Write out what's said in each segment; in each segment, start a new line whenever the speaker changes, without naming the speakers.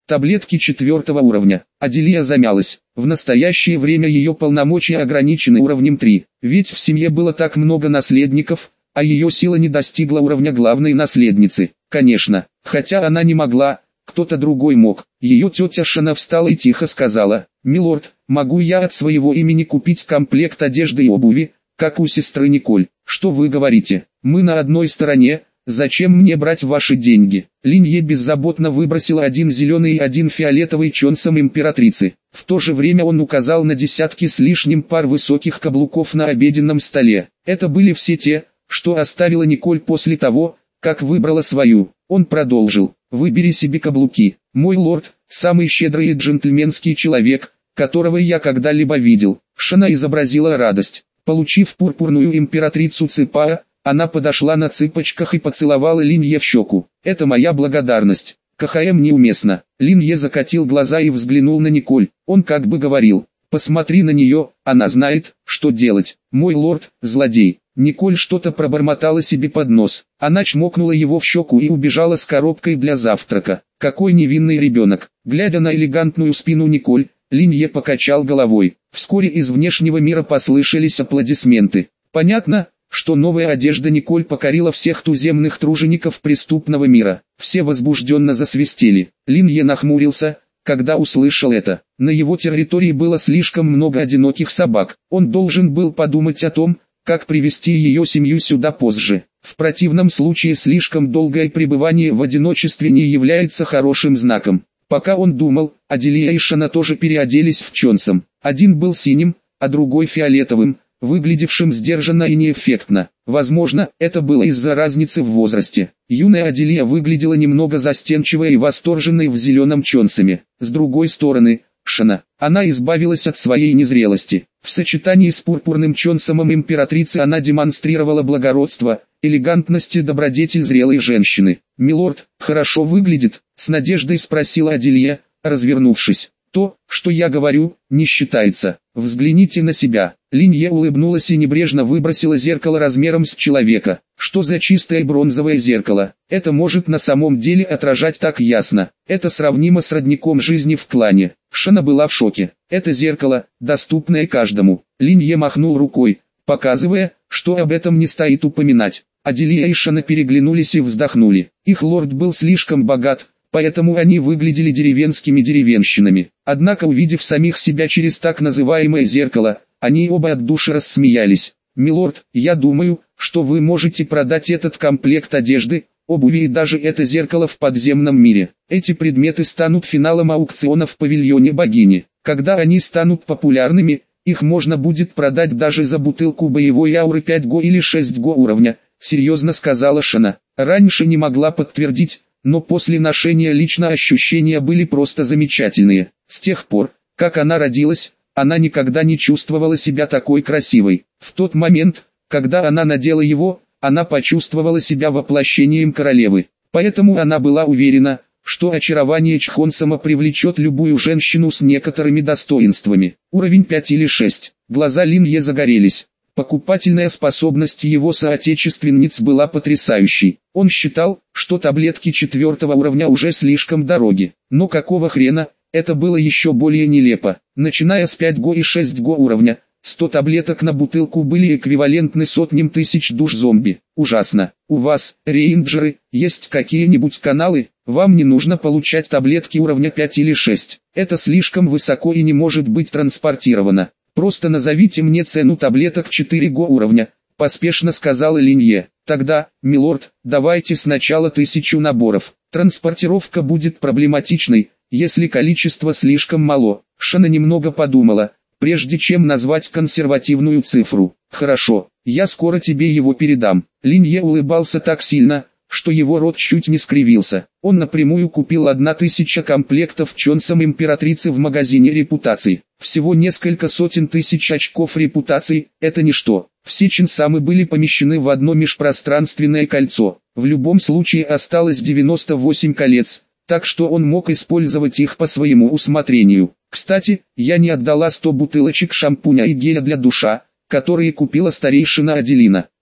Таблетки 4 уровня. Аделия замялась. В настоящее время ее полномочия ограничены уровнем 3, ведь в семье было так много наследников, а ее сила не достигла уровня главной наследницы. Конечно, хотя она не могла, кто-то другой мог. Ее тетя Шана встала и тихо сказала: «Милорд, могу я от своего имени купить комплект одежды и обуви, как у сестры Николь?» «Что вы говорите? Мы на одной стороне. Зачем мне брать ваши деньги?» Линье беззаботно выбросила один зеленый и один фиолетовый чонсом императрицы. В то же время он указал на десятки с лишним пар высоких каблуков на обеденном столе. Это были все те, что оставила Николь после того, как выбрала свою. Он продолжил: «Выбери себе каблуки. Мой лорд, самый щедрый и джентльменский человек, которого я когда-либо видел». Шана изобразила радость. Получив пурпурную императрицу Ципая, она подошла на цыпочках и поцеловала Линье в щеку. «Это моя благодарность. КХМ неуместно». Линье закатил глаза и взглянул на Николь. Он как бы говорил: «Посмотри на нее, она знает, что делать. Мой лорд, злодей». Николь что-то пробормотала себе под нос. Она чмокнула его в щеку и убежала с коробкой для завтрака. Какой невинный ребенок. Глядя на элегантную спину Николь, Линье покачал головой. Вскоре из внешнего мира послышались аплодисменты. Понятно, что новая одежда Николь покорила всех туземных тружеников преступного мира. Все возбужденно засвистели. Линье нахмурился, когда услышал это. На его территории было слишком много одиноких собак. Он должен был подумать о том, как привести ее семью сюда позже. В противном случае слишком долгое пребывание в одиночестве не является хорошим знаком. Пока он думал, Аделия и Шана тоже переоделись в чонсом. Один был синим, а другой фиолетовым, выглядевшим сдержанно и неэффектно. Возможно, это было из-за разницы в возрасте. Юная Аделия выглядела немного застенчивой и восторженной в зеленом чонсами. С другой стороны, Шана, она избавилась от своей незрелости. В сочетании с пурпурным чонсомом императрицы она демонстрировала благородство, элегантность и добродетель зрелой женщины. «Милорд, хорошо выглядит?» — с надеждой спросила Аделия, развернувшись. «То, что я говорю, не считается. Взгляните на себя». Линье улыбнулась и небрежно выбросила зеркало размером с человека. Что за чистое бронзовое зеркало? Это может на самом деле отражать так ясно. Это сравнимо с родником жизни в клане. Шана была в шоке. Это зеркало, доступное каждому. Линье махнул рукой, показывая, что об этом не стоит упоминать. Аделия и Шана переглянулись и вздохнули. Их лорд был слишком богат, поэтому они выглядели деревенскими деревенщинами. Однако, увидев самих себя через так называемое зеркало, они оба от души рассмеялись. «Милорд, я думаю, что вы можете продать этот комплект одежды, обуви и даже это зеркало в подземном мире. Эти предметы станут финалом аукциона в павильоне богини. Когда они станут популярными, их можно будет продать даже за бутылку боевой ауры 5 го или 6 го уровня», серьезно сказала Шана. Раньше не могла подтвердить, но после ношения лично ощущения были просто замечательные. С тех пор, как она родилась, она никогда не чувствовала себя такой красивой. В тот момент, когда она надела его, она почувствовала себя воплощением королевы. Поэтому она была уверена, что очарование Чхонсама привлечет любую женщину с некоторыми достоинствами. Уровень 5 или 6. Глаза Линье загорелись. Покупательная способность его соотечественниц была потрясающей. Он считал, что таблетки 4 уровня уже слишком дороги. Но какого хрена, это было еще более нелепо. Начиная с 5 го и 6 го уровня, 100 таблеток на бутылку были эквивалентны сотням тысяч душ зомби. Ужасно. У вас, рейнджеры, есть какие-нибудь каналы? Вам не нужно получать таблетки уровня 5 или 6. Это слишком высоко и не может быть транспортировано. Просто назовите мне цену таблеток 4 го уровня, поспешно сказала Линье. Тогда, милорд, давайте сначала 1000 наборов. Транспортировка будет проблематичной, если количество слишком мало. Шана немного подумала, прежде чем назвать консервативную цифру. «Хорошо, я скоро тебе его передам». Линье улыбался так сильно, что его рот чуть не скривился. Он напрямую купил 1000 комплектов чонсом императрицы в магазине репутаций. Всего несколько сотен тысяч очков репутации – это ничто. Все чонсамы были помещены в одно межпространственное кольцо. В любом случае осталось 98 колец, так что он мог использовать их по своему усмотрению. Кстати, я не отдала 100 бутылочек шампуня и геля для душа, которые купила старейшина Аделина.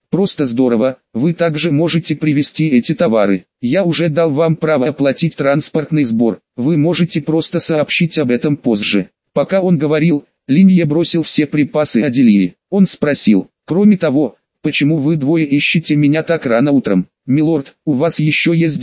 Просто здорово, вы также можете привезти эти товары. Я уже дал вам право оплатить транспортный сбор, вы можете просто сообщить об этом позже. Пока он говорил, Линье бросил все припасы Аделии. Он спросил, кроме того, почему вы двое ищете меня так рано утром? Милорд, у вас еще есть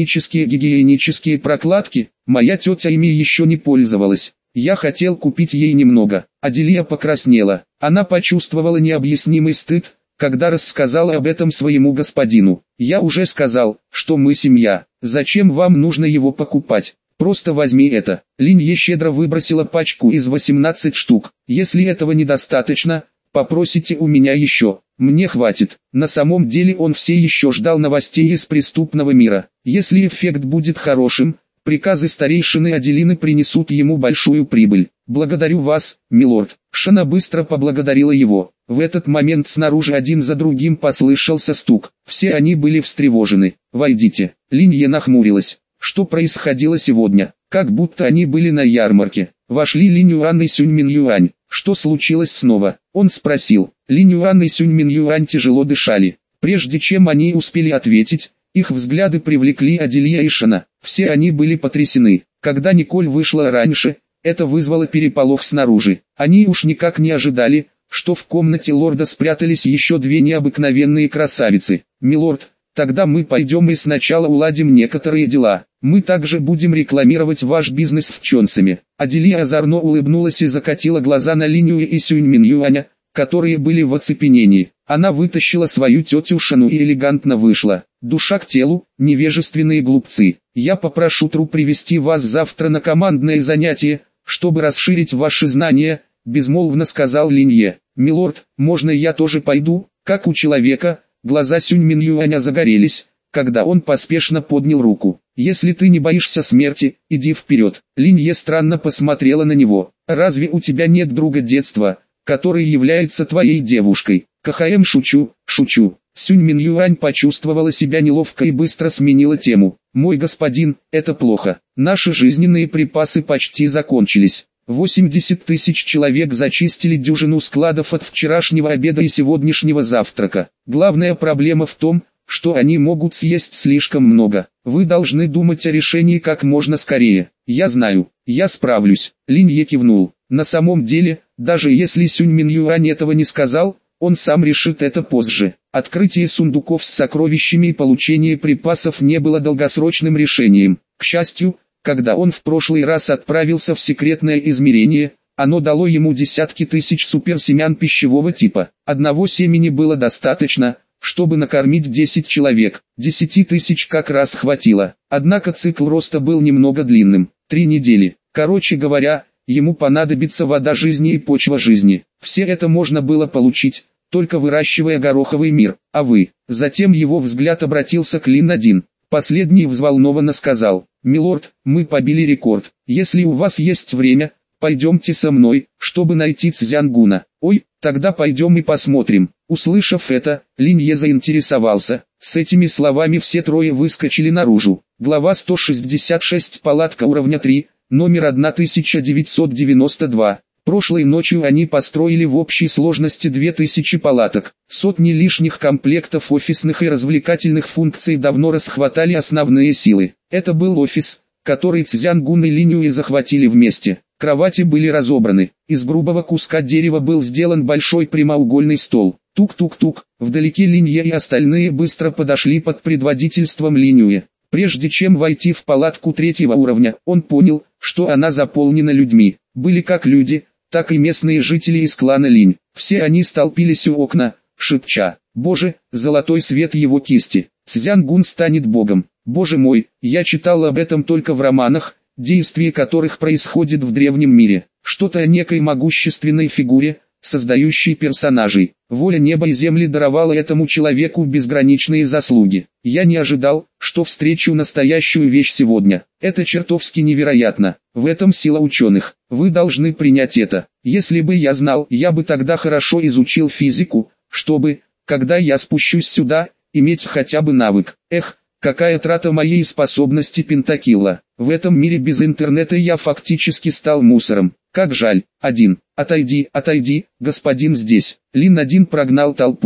гигиенические прокладки? Моя тетя ими еще не пользовалась. Я хотел купить ей немного. Аделия покраснела. Она почувствовала необъяснимый стыд, когда рассказала об этом своему господину. Я уже сказал, что мы семья. Зачем вам нужно его покупать? Просто возьми это. Линье щедро выбросила пачку из 18 штук. Если этого недостаточно, попросите у меня еще. Мне хватит. На самом деле он все еще ждал новостей из преступного мира. Если эффект будет хорошим, приказы старейшины Аделины принесут ему большую прибыль. Благодарю вас, милорд. Шана быстро поблагодарила его. В этот момент снаружи один за другим послышался стук. Все они были встревожены. «Войдите». Линье нахмурилась. Что происходило сегодня? Как будто они были на ярмарке. Вошли Линь Юань и Сюнь Мин Юань. Что случилось снова? Он спросил. Линь Юань и Сюнь Мин Юань тяжело дышали. Прежде чем они успели ответить, их взгляды привлекли Аделия и Шана. Все они были потрясены. Когда Николь вышла раньше, это вызвало переполох снаружи. Они уж никак не ожидали, что в комнате лорда спрятались еще две необыкновенные красавицы. «Милорд, тогда мы пойдем и сначала уладим некоторые дела. Мы также будем рекламировать ваш бизнес в Чонсаме». Аделия озорно улыбнулась и закатила глаза на Линью и Сюнь Мин Юаня, которые были в оцепенении. Она вытащила свою тетю Шану и элегантно вышла. «Душа к телу, невежественные глупцы. Я попрошу Тру привести вас завтра на командное занятие, чтобы расширить ваши знания», — безмолвно сказал Линье. «Милорд, можно я тоже пойду?» Как у человека, глаза Сюнь Мин Юаня загорелись, когда он поспешно поднял руку. «Если ты не боишься смерти, иди вперед». Линье странно посмотрела на него. «Разве у тебя нет друга детства, который является твоей девушкой?» «КХМ, шучу, шучу». Сюнь Мин Юань почувствовала себя неловко и быстро сменила тему. «Мой господин, это плохо. Наши жизненные припасы почти закончились. 80 тысяч человек зачистили дюжину складов от вчерашнего обеда и сегодняшнего завтрака. Главная проблема в том, что они могут съесть слишком много. Вы должны думать о решении как можно скорее». «Я знаю, я справлюсь», — Линье кивнул. На самом деле, даже если Сюнь Мин Юань этого не сказал, он сам решит это позже. Открытие сундуков с сокровищами и получение припасов не было долгосрочным решением. К счастью, когда он в прошлый раз отправился в секретное измерение, оно дало ему десятки тысяч суперсемян пищевого типа. Одного семени было достаточно, чтобы накормить 10 человек. 10 тысяч как раз хватило. Однако цикл роста был немного длинным. 3 недели. Короче говоря, ему понадобится вода жизни и почва жизни. Все это можно было получить, только выращивая гороховый мир. А вы? Затем его взгляд обратился к Лин-1. Последний взволнованно сказал: «Милорд, мы побили рекорд. Если у вас есть время, пойдемте со мной, чтобы найти Цзянгуна». «Ой, тогда пойдем и посмотрим». Услышав это, Линье заинтересовался. С этими словами все трое выскочили наружу. Глава 166, палатка уровня 3, номер 1992. Прошлой ночью они построили в общей сложности 2000 палаток. Сотни лишних комплектов офисных и развлекательных функций давно расхватали основные силы. Это был офис, который Цзянгун и Линьюи захватили вместе. Кровати были разобраны. Из грубого куска дерева был сделан большой прямоугольный стол. Тук-тук-тук. Вдалеке Линье и остальные быстро подошли под предводительством Линьюи. Прежде чем войти в палатку 3-го уровня, он понял, что она заполнена людьми. Были как люди, так и местные жители из клана Линь. Все они столпились у окна, шепча: «Боже, золотой свет его кисти! Цзянгун станет богом! Боже мой, я читал об этом только в романах, действие которых происходит в древнем мире. Что-то о некой могущественной фигуре, создающей персонажей. Воля неба и земли даровала этому человеку безграничные заслуги. Я не ожидал, что встречу настоящую вещь сегодня. Это чертовски невероятно. В этом сила ученых. Вы должны принять это. Если бы я знал, я бы тогда хорошо изучил физику, чтобы, когда я спущусь сюда, иметь хотя бы навык. Эх, какая трата моей способности пентакилла. В этом мире без интернета я фактически стал мусором. Как жаль. 1. Отойди, отойди, господин здесь». Лин-1 прогнал толпу.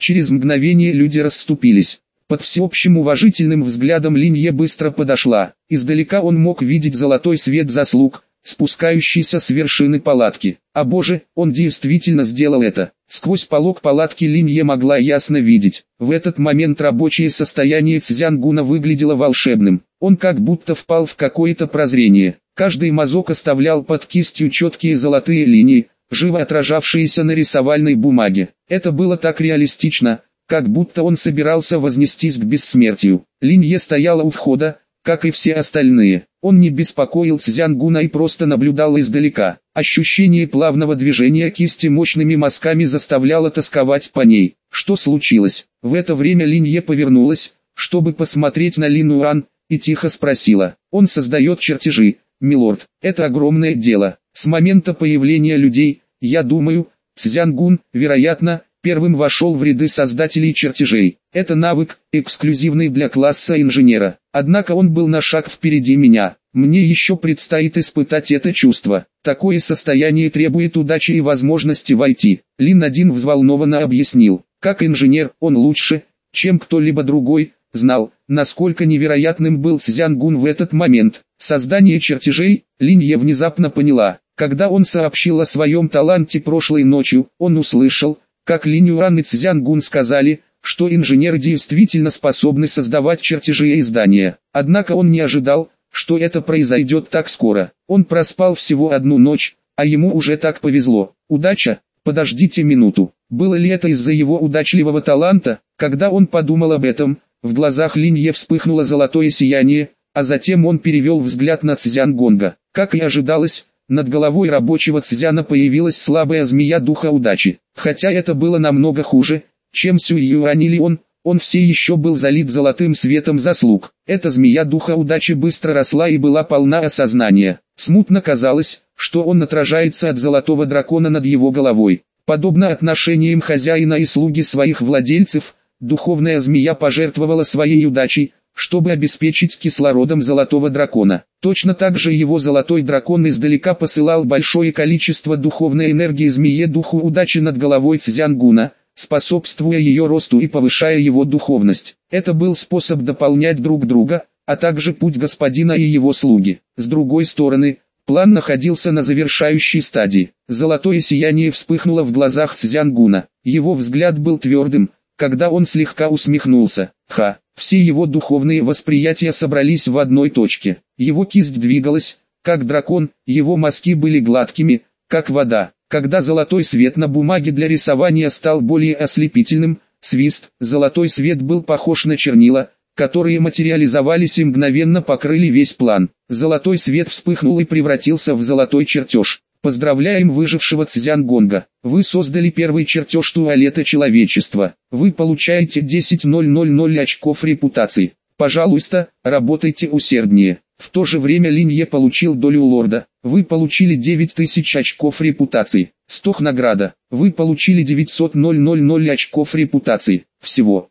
Через мгновение люди расступились. Под всеобщим уважительным взглядом Линье быстро подошла. Издалека он мог видеть золотой свет заслуг, спускающийся с вершины палатки. А боже, он действительно сделал это. Сквозь полог палатки Линье могла ясно видеть. В этот момент рабочее состояние Цзянгуна выглядело волшебным. Он как будто впал в какое-то прозрение. Каждый мазок оставлял под кистью четкие золотые линии, живо отражавшиеся на рисовальной бумаге. Это было так реалистично, как будто он собирался вознестись к бессмертию. Линье стояла у входа, как и все остальные. Он не беспокоил Цзянгуна и просто наблюдал издалека. Ощущение плавного движения кисти мощными мазками заставляло тосковать по ней. Что случилось? В это время Линье повернулась, чтобы посмотреть на Лин Уан, и тихо спросила. Он создает чертежи, милорд. Это огромное дело. С момента появления людей, я думаю, Цзянгун, вероятно, первым вошел в ряды создателей чертежей. Это навык, эксклюзивный для класса инженера. Однако он был на шаг впереди меня. Мне еще предстоит испытать это чувство. Такое состояние требует удачи и возможности войти. Лин-1 взволнованно объяснил. Как инженер, он лучше, чем кто-либо другой, знал, насколько невероятным был Цзянгун в этот момент. Создание чертежей, Линье внезапно поняла. Когда он сообщил о своем таланте прошлой ночью, он услышал, как Линь Юан и Цзянгун сказали, что инженеры действительно способны создавать чертежи и издания. Однако он не ожидал, что это произойдет так скоро. Он проспал всего одну ночь, а ему уже так повезло. Удача? Подождите минуту. Было ли это из-за его удачливого таланта? Когда он подумал об этом, в глазах Линье вспыхнуло золотое сияние, а затем он перевел взгляд на Цзянгонга. Как и ожидалось, над головой рабочего Цзяна появилась слабая змея духа удачи. Хотя это было намного хуже, чем Сюй Юань или он все еще был залит золотым светом заслуг. Эта змея духа удачи быстро росла и была полна осознания. Смутно казалось, что он отражается от золотого дракона над его головой. Подобно отношениям хозяина и слуги своих владельцев, духовная змея пожертвовала своей удачей, чтобы обеспечить кислородом золотого дракона. Точно так же его золотой дракон издалека посылал большое количество духовной энергии змее духу удачи над головой Цзянгуна, способствуя ее росту и повышая его духовность. Это был способ дополнять друг друга, а также путь господина и его слуги. С другой стороны, план находился на завершающей стадии. Золотое сияние вспыхнуло в глазах Цзянгуна. Его взгляд был твердым, когда он слегка усмехнулся. Все его духовные восприятия собрались в одной точке. Его кисть двигалась, как дракон, его мазки были гладкими, как вода. Когда золотой свет на бумаге для рисования стал более ослепительным, золотой свет был похож на чернила, которые материализовались и мгновенно покрыли весь план. Золотой свет вспыхнул и превратился в золотой чертеж. Поздравляем выжившего Цзянгонга. Вы создали первый чертеж туалета человечества. Вы получаете 10,000 очков репутации. Пожалуйста, работайте усерднее. В то же время Линье получил долю лорда. Вы получили 9000 очков репутации. Стох награда. Вы получили 900,000 очков репутации. Всего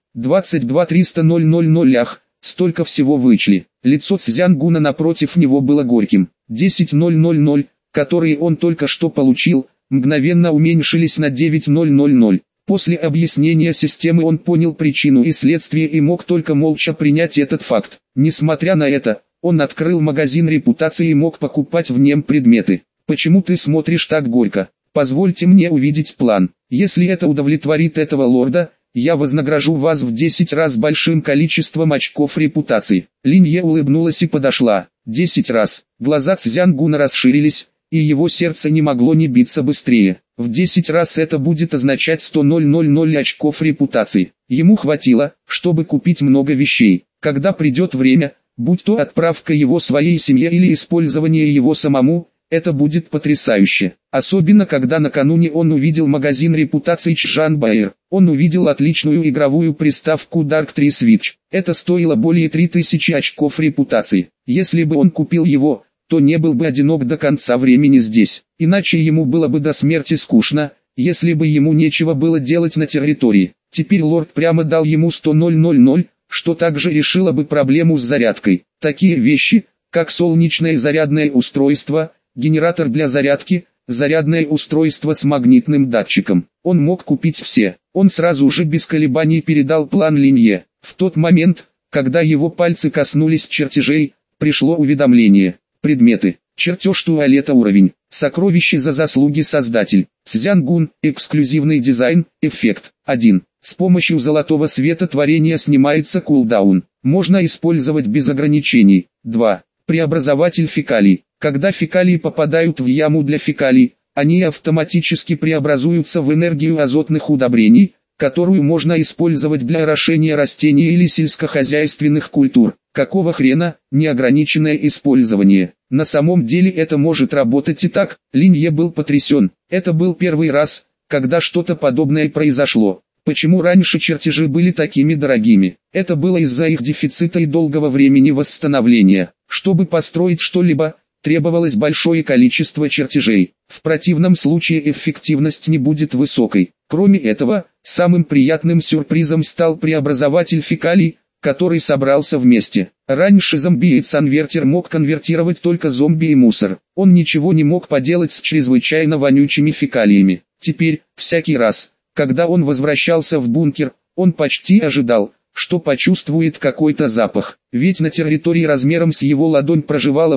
22,300,000. Ах, столько всего вычли. Лицо Цзянгуна напротив него было горьким. 10,000, которые он только что получил, мгновенно уменьшились на 9,000. После объяснения системы он понял причину и следствие и мог только молча принять этот факт. Несмотря на это, он открыл магазин репутации и мог покупать в нем предметы. Почему ты смотришь так горько? Позвольте мне увидеть план. Если это удовлетворит этого лорда, я вознагражу вас в 10 раз большим количеством очков репутации. Линье улыбнулась и подошла. 10 раз. Глаза Цзянгуна расширились, и его сердце не могло не биться быстрее. В 10 раз это будет означать 100,000 очков репутации. Ему хватило, чтобы купить много вещей. Когда придет время, будь то отправка его своей семье или использование его самому, это будет потрясающе. Особенно когда накануне он увидел магазин репутации Чжан Байер. Он увидел отличную игровую приставку Dark 3 Switch. Это стоило более 3000 очков репутации. Если бы он купил его, то не был бы одинок до конца времени здесь. Иначе ему было бы до смерти скучно, если бы ему нечего было делать на территории. Теперь лорд прямо дал ему 100,000, что также решило бы проблему с зарядкой. Такие вещи, как солнечное зарядное устройство, генератор для зарядки, зарядное устройство с магнитным датчиком. Он мог купить все. Он сразу же без колебаний передал план Линье. В тот момент, когда его пальцы коснулись чертежей, пришло уведомление. Предметы. Чертеж туалета уровень. Сокровище за заслуги создатель. Цзянгун. Эксклюзивный дизайн. Эффект. 1. С помощью золотого света творения снимается кулдаун. Можно использовать без ограничений. 2. Преобразователь фекалий. Когда фекалии попадают в яму для фекалий, они автоматически преобразуются в энергию азотных удобрений, которую можно использовать для орошения растений или сельскохозяйственных культур. Какого хрена, неограниченное использование? На самом деле это может работать и так. Линье был потрясен. Это был первый раз, когда что-то подобное произошло. Почему раньше чертежи были такими дорогими? Это было из-за их дефицита и долгого времени восстановления. Чтобы построить что-либо, требовалось большое количество чертежей. В противном случае эффективность не будет высокой. Кроме этого, самым приятным сюрпризом стал преобразователь фекалий, который собрался вместе. Раньше зомби-конвертер мог конвертировать только зомби и мусор. Он ничего не мог поделать с чрезвычайно вонючими фекалиями. Теперь, всякий раз, когда он возвращался в бункер, он почти ожидал, что почувствует какой-то запах. Ведь на территории размером с его ладонь проживало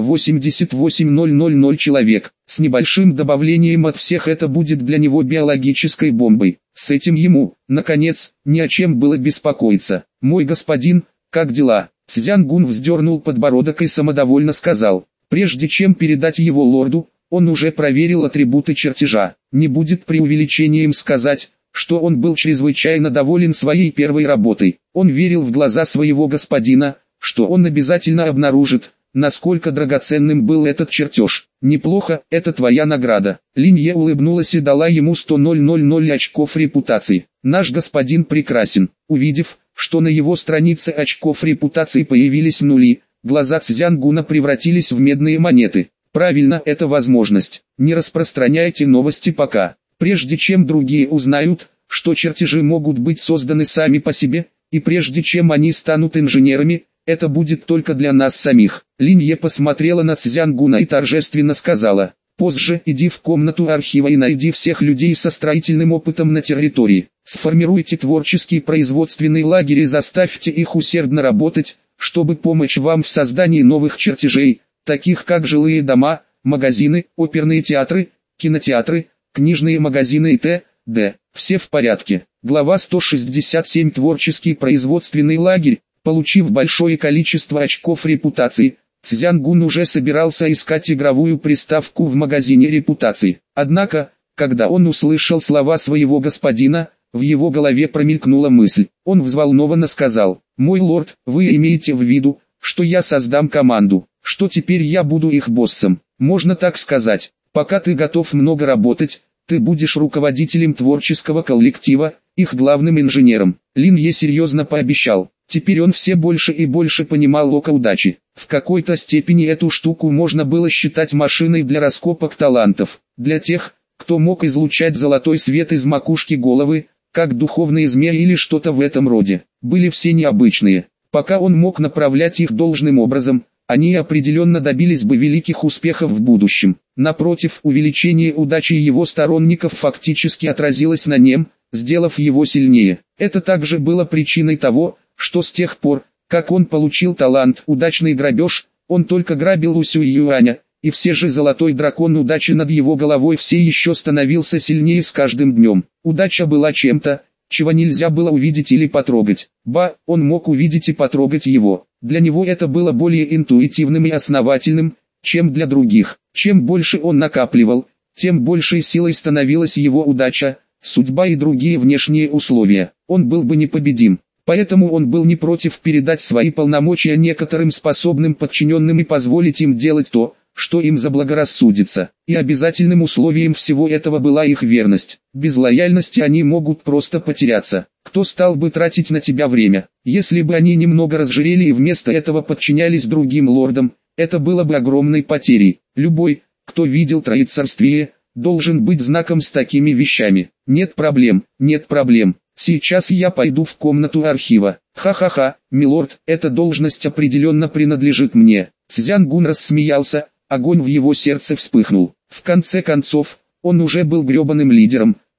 88,000 человек. С небольшим добавлением от всех это будет для него биологической бомбой. С этим ему, наконец, ни о чем было беспокоиться. «Мой господин, как дела?» Цзянгун вздернул подбородок и самодовольно сказал. Прежде чем передать его лорду, он уже проверил атрибуты чертежа. Не будет преувеличением сказать, что он был чрезвычайно доволен своей первой работой. Он верил в глаза своего господина, что он обязательно обнаружит, насколько драгоценным был этот чертеж. «Неплохо, это твоя награда». Линье улыбнулась и дала ему 100 очков репутации. «Наш господин прекрасен». Увидев, что на его странице очков репутации появились нули, глаза Цзянгуна превратились в медные монеты. «Правильно, это возможность. Не распространяйте новости пока. Прежде чем другие узнают, что чертежи могут быть созданы сами по себе, и прежде чем они станут инженерами, это будет только для нас самих». Линье посмотрела на Цзянгуна и торжественно сказала: «Позже иди в комнату архива и найди всех людей со строительным опытом на территории. Сформируйте творческий производственный лагерь и заставьте их усердно работать, чтобы помочь вам в создании новых чертежей, таких как жилые дома, магазины, оперные театры, кинотеатры, книжные магазины и т.д. Все в порядке». Глава 167. Творческий производственный лагерь. Получив большое количество очков репутации, Цзянгун уже собирался искать игровую приставку в магазине репутации. Однако, когда он услышал слова своего господина, в его голове промелькнула мысль. Он взволнованно сказал: «Мой лорд, вы имеете в виду, что я создам команду, что теперь я буду их боссом?» «Можно так сказать. Пока ты готов много работать, ты будешь руководителем творческого коллектива, их главным инженером». Линье серьезно пообещал. Теперь он все больше и больше понимал око удачи. В какой-то степени эту штуку можно было считать машиной для раскопок талантов. Для тех, кто мог излучать золотой свет из макушки головы, как духовные змеи или что-то в этом роде. Были все необычные. Пока он мог направлять их должным образом, они определенно добились бы великих успехов в будущем. Напротив, увеличение удачи его сторонников фактически отразилось на нем, сделав его сильнее. Это также было причиной того, что с тех пор, как он получил талант «Удачный грабеж», он только грабил у Сюй Юаня, и все же золотой дракон удачи над его головой все еще становился сильнее с каждым днем. Удача была чем-то, чего нельзя было увидеть или потрогать. Он мог увидеть и потрогать его. Для него это было более интуитивным и основательным, чем для других. Чем больше он накапливал, тем большей силой становилась его удача, судьба и другие внешние условия. Он был бы непобедим. Поэтому он был не против передать свои полномочия некоторым способным подчиненным и позволить им делать то, что им заблагорассудится. И обязательным условием всего этого была их верность. Без лояльности они могут просто потеряться. Кто стал бы тратить на тебя время? Если бы они немного разжирели и вместо этого подчинялись другим лордам, это было бы огромной потерей. Любой, кто видел троецарствие, должен быть знаком с такими вещами. Нет проблем, нет проблем. Сейчас я пойду в комнату архива. Ха-ха-ха, милорд, эта должность определенно принадлежит мне. Цзянгун рассмеялся, огонь в его сердце вспыхнул. В конце концов, он уже был гребаным лидером,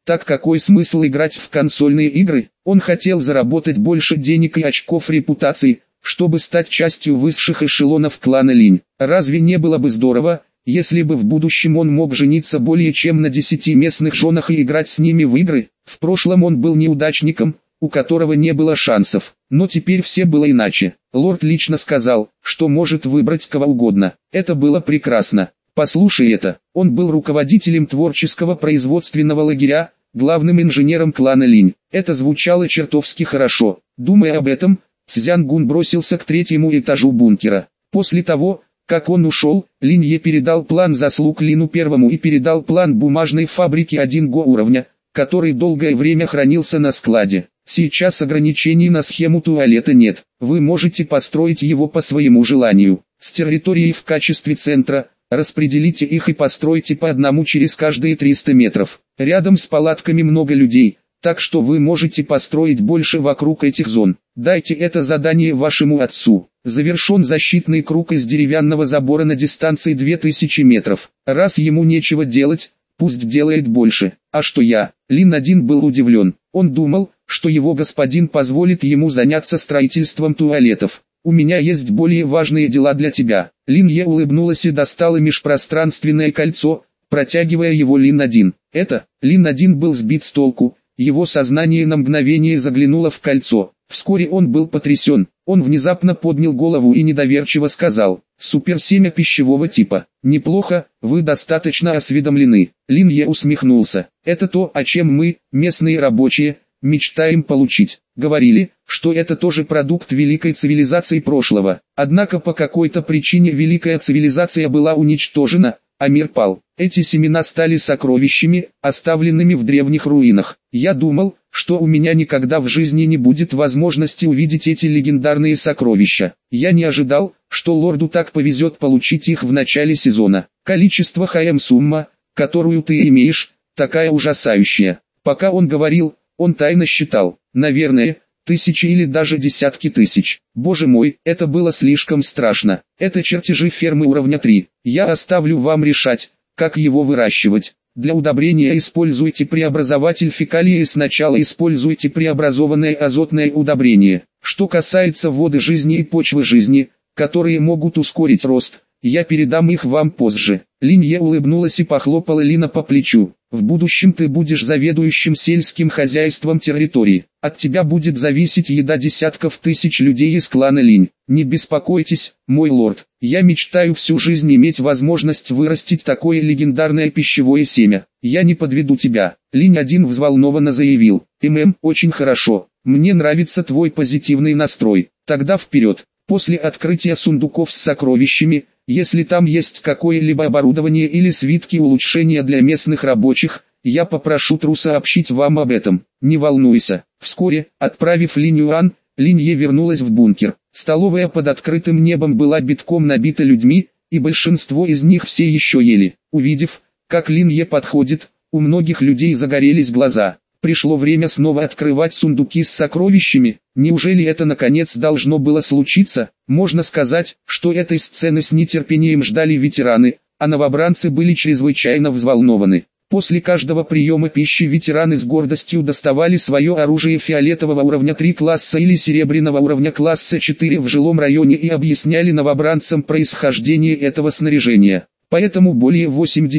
Так какой смысл играть в консольные игры? Он хотел заработать больше денег и очков репутации, чтобы стать частью высших эшелонов клана Линь. Разве не было бы здорово, если бы в будущем он мог жениться более чем на 10 местных женах и играть с ними в игры? В прошлом он был неудачником, у которого не было шансов, но теперь все было иначе. Лорд лично сказал, что может выбрать кого угодно. Это было прекрасно. Послушай это, он был руководителем творческого производственного лагеря, главным инженером клана Линь. Это звучало чертовски хорошо. Думая об этом, Цзянгун бросился к третьему этажу бункера. После того, как он ушел, Линье передал план заслуг Лину Первому и передал план бумажной фабрики 1Го уровня, который долгое время хранился на складе. Сейчас ограничений на схему туалета нет. Вы можете построить его по своему желанию. С территорией в качестве центра, распределите их и постройте по одному через каждые 300 метров. Рядом с палатками много людей, так что вы можете построить больше вокруг этих зон. Дайте это задание вашему отцу. Завершен защитный круг из деревянного забора на дистанции 2000 метров. Раз ему нечего делать, пусть делает больше. А что я? Лин-1 был удивлен. Он думал, что его господин позволит ему заняться строительством туалетов. «У меня есть более важные дела для тебя». Линье улыбнулась и достала межпространственное кольцо, протягивая его Лин-1. Лин-1 был сбит с толку, его сознание на мгновение заглянуло в кольцо. Вскоре он был потрясен. Он внезапно поднял голову и недоверчиво сказал: «Суперсемя пищевого типа. Неплохо, вы достаточно осведомлены». Линье усмехнулся. «Это то, о чем мы, местные рабочие, мечтаем получить. Говорили, что это тоже продукт великой цивилизации прошлого. Однако по какой-то причине великая цивилизация была уничтожена, а мир пал. Эти семена стали сокровищами, оставленными в древних руинах. Я думал, что у меня никогда в жизни не будет возможности увидеть эти легендарные сокровища. Я не ожидал, что лорду так повезет получить их в начале сезона. Количество ХМ-сумма, которую ты имеешь, такая ужасающая». Пока он говорил, он тайно считал, наверное, тысячи или даже десятки тысяч. Боже мой, это было слишком страшно. Это чертежи фермы уровня 3. Я оставлю вам решать, как его выращивать. Для удобрения используйте преобразователь фекалии и сначала используйте преобразованное азотное удобрение. Что касается воды жизни и почвы жизни, которые могут ускорить рост, я передам их вам позже. Линье улыбнулась и похлопала Лина по плечу. В будущем ты будешь заведующим сельским хозяйством территории. От тебя будет зависеть еда десятков тысяч людей из клана Линь. Не беспокойтесь, мой лорд. Я мечтаю всю жизнь иметь возможность вырастить такое легендарное пищевое семя. Я не подведу тебя. Линь-1 взволнованно заявил. Очень хорошо. Мне нравится твой позитивный настрой. Тогда вперед. После открытия сундуков с сокровищами, если там есть какое-либо оборудование или свитки улучшения для местных рабочих, я попрошу Тру сообщить вам об этом. Не волнуйся. Вскоре, отправив Линь-1, Линье вернулась в бункер. Столовая под открытым небом была битком набита людьми, и большинство из них все еще ели. Увидев, как Линье подходит, у многих людей загорелись глаза. Пришло время снова открывать сундуки с сокровищами. Неужели это наконец должно было случиться? Можно сказать, что этой сцены с нетерпением ждали ветераны, а новобранцы были чрезвычайно взволнованы. После каждого приема пищи ветераны с гордостью доставали свое оружие фиолетового уровня 3 класса или серебряного уровня класса 4 в жилом районе и объясняли новобранцам происхождение этого снаряжения. Поэтому более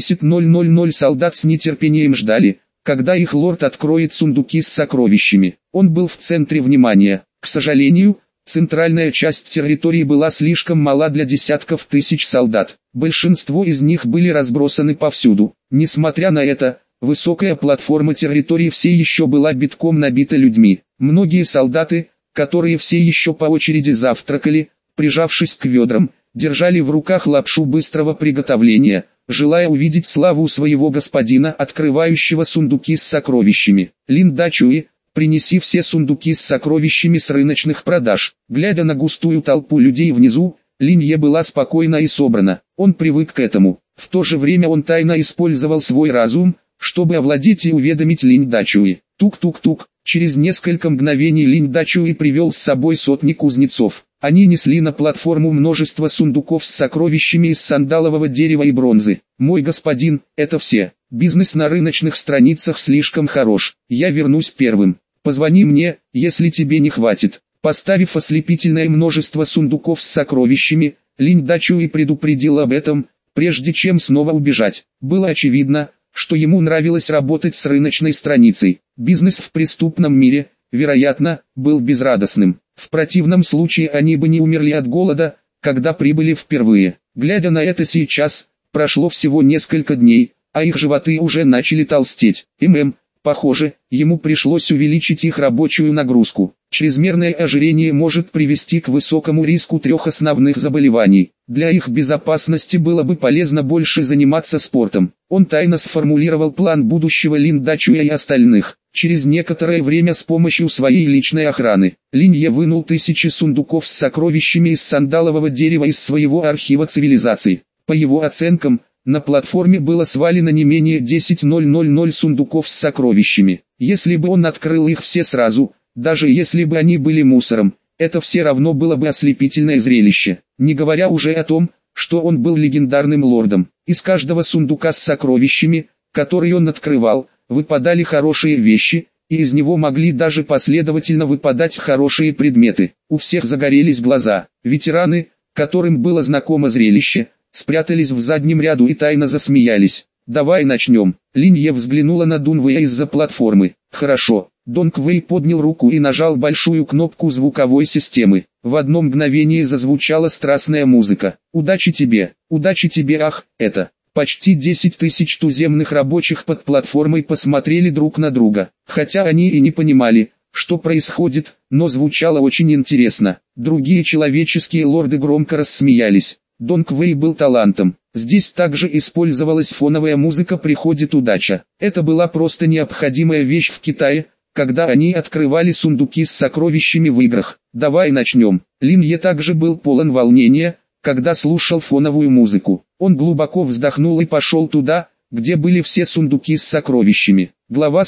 80,000 солдат с нетерпением ждали, когда их лорд откроет сундуки с сокровищами. Он был в центре внимания. К сожалению, центральная часть территории была слишком мала для десятков тысяч солдат. Большинство из них были разбросаны повсюду. Несмотря на это, высокая платформа территории все еще была битком набита людьми. Многие солдаты, которые все еще по очереди завтракали, прижавшись к ведрам, держали в руках лапшу быстрого приготовления, желая увидеть славу своего господина, открывающего сундуки с сокровищами. Лин Дачуи, принеси все сундуки с сокровищами с рыночных продаж. Глядя на густую толпу людей внизу, Линье была спокойна и собрана. Он привык к этому. В то же время он тайно использовал свой разум, чтобы овладеть и уведомить Линь Дачуи. Тук-тук-тук. Через несколько мгновений Линь Дачуи привел с собой сотни кузнецов. Они несли на платформу множество сундуков с сокровищами из сандалового дерева и бронзы. «Мой господин, это все». Бизнес на рыночных страницах слишком хорош. Я вернусь первым. Позвони мне, если тебе не хватит. Поставив ослепительное множество сундуков с сокровищами, Линь Дачуй предупредил об этом, прежде чем снова убежать. Было очевидно, что ему нравилось работать с рыночной страницей. Бизнес в преступном мире, вероятно, был безрадостным. В противном случае они бы не умерли от голода, когда прибыли впервые. Глядя на это сейчас, прошло всего несколько дней, а их животы уже начали толстеть. Похоже, ему пришлось увеличить их рабочую нагрузку. Чрезмерное ожирение может привести к высокому риску 3 основных заболеваний. Для их безопасности было бы полезно больше заниматься спортом. Он тайно сформулировал план будущего Линь Дачуя и остальных. Через некоторое время с помощью своей личной охраны, Линье вынул 1000 сундуков с сокровищами из сандалового дерева из своего архива цивилизаций. По его оценкам, на платформе было свалено не менее 10 000 сундуков с сокровищами. Если бы он открыл их все сразу, даже если бы они были мусором, это все равно было бы ослепительное зрелище. Не говоря уже о том, что он был легендарным лордом. Из каждого сундука с сокровищами, который он открывал, выпадали хорошие вещи, и из него могли даже последовательно выпадать хорошие предметы. У всех загорелись глаза. Ветераны, которым было знакомо зрелище, спрятались в заднем ряду и тайно засмеялись. «Давай начнем». Линье взглянула на Дунвэя из-за платформы. «Хорошо». Донг Вэй поднял руку и нажал большую кнопку звуковой системы. В одно мгновение зазвучала страстная музыка. «Удачи тебе! Удачи тебе! Ах, это!» Почти 10 000 туземных рабочих под платформой посмотрели друг на друга. Хотя они и не понимали, что происходит, но звучало очень интересно. Другие человеческие лорды громко рассмеялись. Донг Вэй был талантом. Здесь также использовалась фоновая музыка «Приходит удача». Это была просто необходимая вещь в Китае, когда они открывали сундуки с сокровищами в играх. «Давай начнем». Линье также был полон волнения, когда слушал фоновую музыку. Он глубоко вздохнул и пошел туда, где были все сундуки с сокровищами. Глава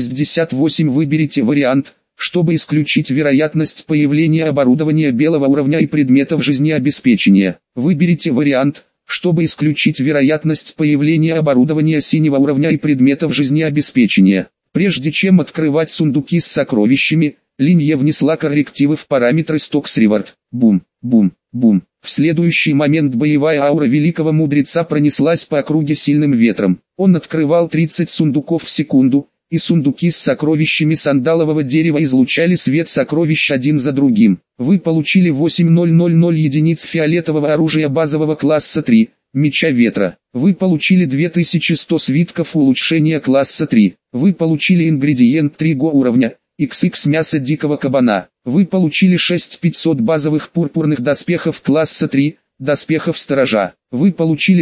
168. Выберите вариант, чтобы исключить вероятность появления оборудования белого уровня и предметов жизнеобеспечения. Выберите вариант, чтобы исключить вероятность появления оборудования синего уровня и предметов жизнеобеспечения. Прежде чем открывать сундуки с сокровищами, Линье внесла коррективы в параметры Stocks Reward. Бум, бум, бум. В следующий момент боевая аура великого мудреца пронеслась по округе сильным ветром. Он открывал 30 сундуков в секунду, и сундуки с сокровищами сандалового дерева излучали свет сокровищ один за другим. Вы получили 8000 единиц фиолетового оружия базового класса 3, меча ветра. Вы получили 2100 свитков улучшения класса 3. Вы получили ингредиент 3 го уровня, XX мясо дикого кабана. Вы получили 6500 базовых пурпурных доспехов класса 3, доспехов сторожа. Вы получили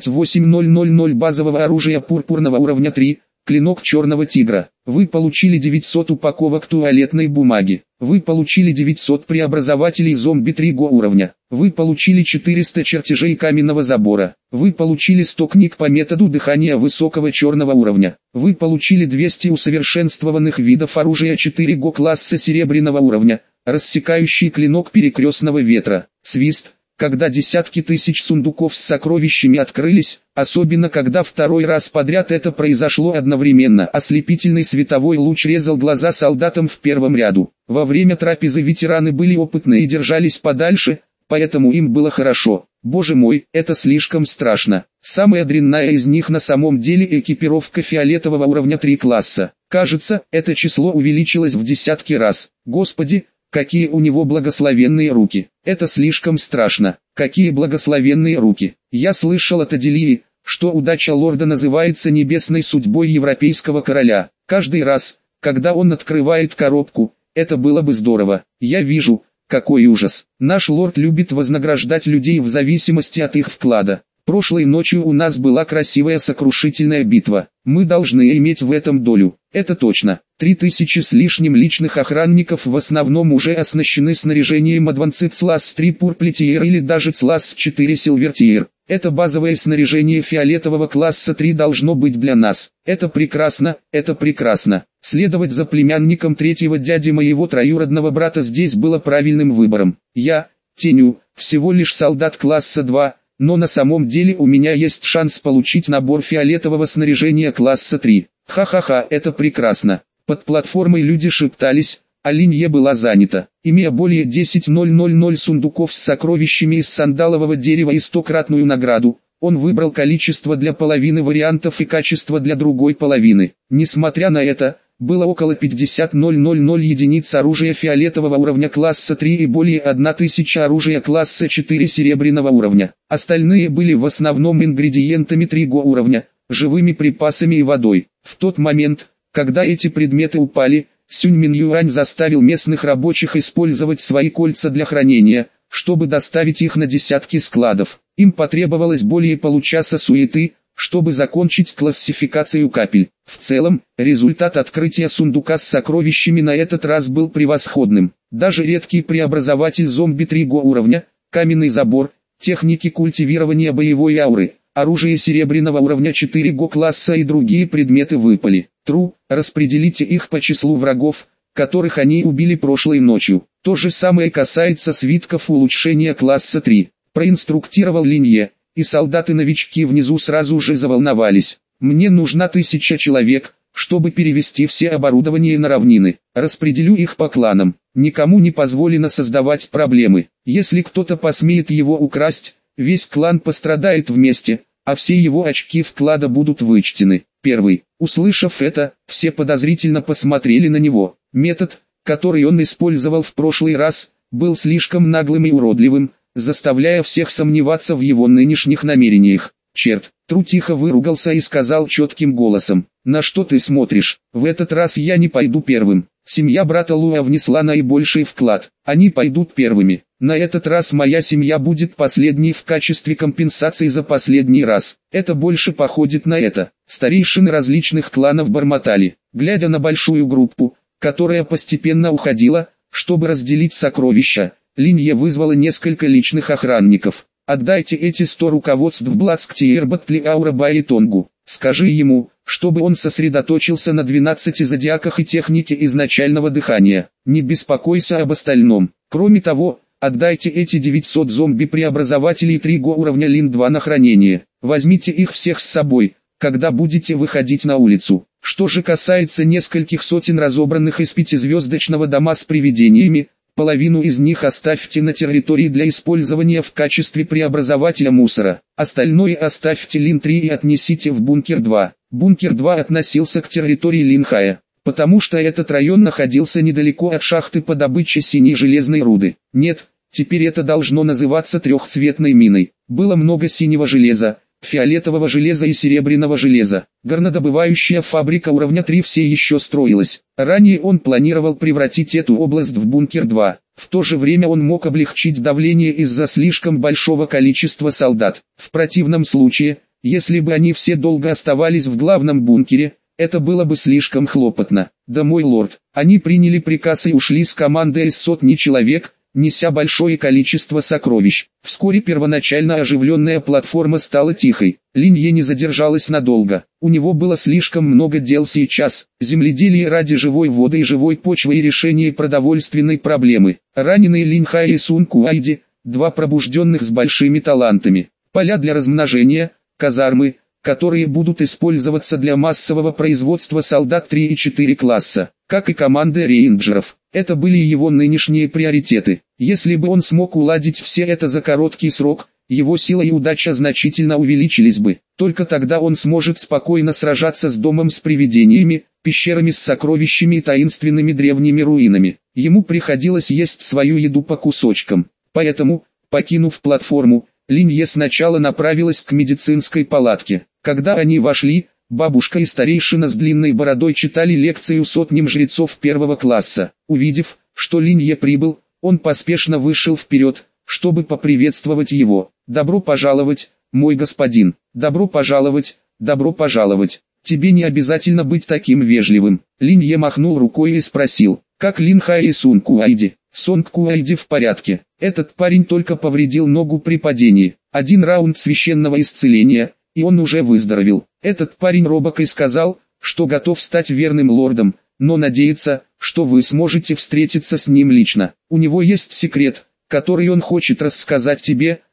28000 базового оружия пурпурного уровня 3, клинок черного тигра. Вы получили 900 упаковок туалетной бумаги. Вы получили 900 преобразователей зомби 3 го уровня. Вы получили 400 чертежей каменного забора. Вы получили 100 книг по методу дыхания высокого черного уровня. Вы получили 200 усовершенствованных видов оружия 4 го класса серебряного уровня, рассекающий клинок перекрестного ветра. Свист. Когда десятки тысяч сундуков с сокровищами открылись, особенно когда второй раз подряд это произошло одновременно, ослепительный световой луч резал глаза солдатам в первом ряду. Во время трапезы ветераны были опытны и держались подальше, поэтому им было хорошо. Боже мой, это слишком страшно. Самая дрянная из них на самом деле экипировка фиолетового уровня 3 класса. Кажется, это число увеличилось в десятки раз. Господи, какие у него благословенные руки. Это слишком страшно. Какие благословенные руки. Я слышал от Аделии, что удача лорда называется небесной судьбой европейского короля. Каждый раз, когда он открывает коробку, это было бы здорово. Я вижу, какой ужас. Наш лорд любит вознаграждать людей в зависимости от их вклада. Прошлой ночью у нас была красивая сокрушительная битва. Мы должны иметь в этом долю. Это точно. 3000 с лишним личных охранников в основном уже оснащены снаряжением Advanced Class 3 Purple или даже Class 4 Silver Tier. Это базовое снаряжение фиолетового класса 3 должно быть для нас. Это прекрасно, это прекрасно. Следовать за племянником третьего дяди моего троюродного брата здесь было правильным выбором. Я, Теню, всего лишь солдат класса 2, но на самом деле у меня есть шанс получить набор фиолетового снаряжения класса 3. Ха-ха-ха, это прекрасно. Под платформой люди шептались, а Линье была занята. Имея более 10,000 сундуков с сокровищами из сандалового дерева и 100-кратную награду, он выбрал количество для половины вариантов и качество для другой половины. Несмотря на это, было около 50,000 единиц оружия фиолетового уровня класса 3 и более 1000 оружия класса 4 серебряного уровня. Остальные были в основном ингредиентами 3 уровня, живыми припасами и водой. В тот момент, когда эти предметы упали, Сюнь Минюань заставил местных рабочих использовать свои кольца для хранения, чтобы доставить их на десятки складов. Им потребовалось более получаса суеты, чтобы закончить классификацию капель. В целом, результат открытия сундука с сокровищами на этот раз был превосходным. Даже редкий преобразователь зомби 3 уровня, каменный забор, техники культивирования боевой ауры, оружие серебряного уровня 4 класса и другие предметы выпали. Тру, распределите их по числу врагов, которых они убили прошлой ночью. То же самое касается свитков улучшения класса 3. Проинструктировал Линье, и солдаты-новички внизу сразу же заволновались. Мне нужна 1000 человек, чтобы перевести все оборудование на равнины. Распределю их по кланам. Никому не позволено создавать проблемы. Если кто-то посмеет его украсть, весь клан пострадает вместе, а все его очки вклада будут вычтены. Первый. Услышав это, все подозрительно посмотрели на него. Метод, который он использовал в прошлый раз, был слишком наглым и уродливым, заставляя всех сомневаться в его нынешних намерениях. Черт, Тру тихо выругался и сказал четким голосом: «На что ты смотришь? В этот раз я не пойду первым. Семья брата Луа внесла наибольший вклад. Они пойдут первыми. На этот раз моя семья будет последней в качестве компенсации за последний раз. Это больше походит на это». Старейшины различных кланов бормотали, глядя на большую группу, которая постепенно уходила, чтобы разделить сокровища. Линье вызвала несколько личных охранников. «Отдайте эти 100 руководств Блацктиербатли Аураба и Тонгу. Скажи ему, чтобы он сосредоточился на 12 зодиаках и технике изначального дыхания. Не беспокойся об остальном. Кроме того, отдайте эти 900 зомби-преобразователей 3 уровня Лин-2 на хранение. Возьмите их всех с собой, когда будете выходить на улицу. Что же касается нескольких сотен разобранных из 5-звездочного дома с привидениями, половину из них оставьте на территории для использования в качестве преобразователя мусора. Остальное оставьте Лин-3 и отнесите в Бункер 2. Бункер 2 относился к территории Линхая, потому что этот район находился недалеко от шахты по добыче синей железной руды. Нет, теперь это должно называться трехцветной миной. Было много синего железа, фиолетового железа и серебряного железа. Горнодобывающая фабрика уровня 3 все еще строилась. Ранее он планировал превратить эту область в Бункер 2. В то же время он мог облегчить давление из-за слишком большого количества солдат. В противном случае, если бы они все долго оставались в главном бункере, это было бы слишком хлопотно. Да, мой лорд, они приняли приказ и ушли с командой из 100 человек, неся большое количество сокровищ. Вскоре первоначально оживленная платформа стала тихой. Линье не задержалась надолго. У него было слишком много дел сейчас. Земледелие ради живой воды и живой почвы и решение продовольственной проблемы. Раненые Линхай и Сун Куайди, два пробужденных с большими талантами. Поля для размножения, казармы, которые будут использоваться для массового производства солдат 3 и 4 класса, как и команда рейнджеров. Это были его нынешние приоритеты. Если бы он смог уладить все это за короткий срок, его сила и удача значительно увеличились бы. Только тогда он сможет спокойно сражаться с домом с привидениями, пещерами с сокровищами и таинственными древними руинами. Ему приходилось есть свою еду по кусочкам. Поэтому, покинув платформу, Линье сначала направилась к медицинской палатке. Когда они вошли, бабушка и старейшина с длинной бородой читали лекцию сотням жрецов первого класса. Увидев, что Линье прибыл, он поспешно вышел вперед, чтобы поприветствовать его. «Добро пожаловать, мой господин! Добро пожаловать, добро пожаловать! Тебе не обязательно быть таким вежливым». Линье махнул рукой и спросил: «Как Линхай и Сун Куайди?» «Сонг Куайди в порядке. Этот парень только повредил ногу при падении. Один раунд священного исцеления, и он уже выздоровел. Этот парень робок и сказал, что готов стать верным лордом, но надеется, что вы сможете встретиться с ним лично. У него есть секрет, который он хочет рассказать тебе,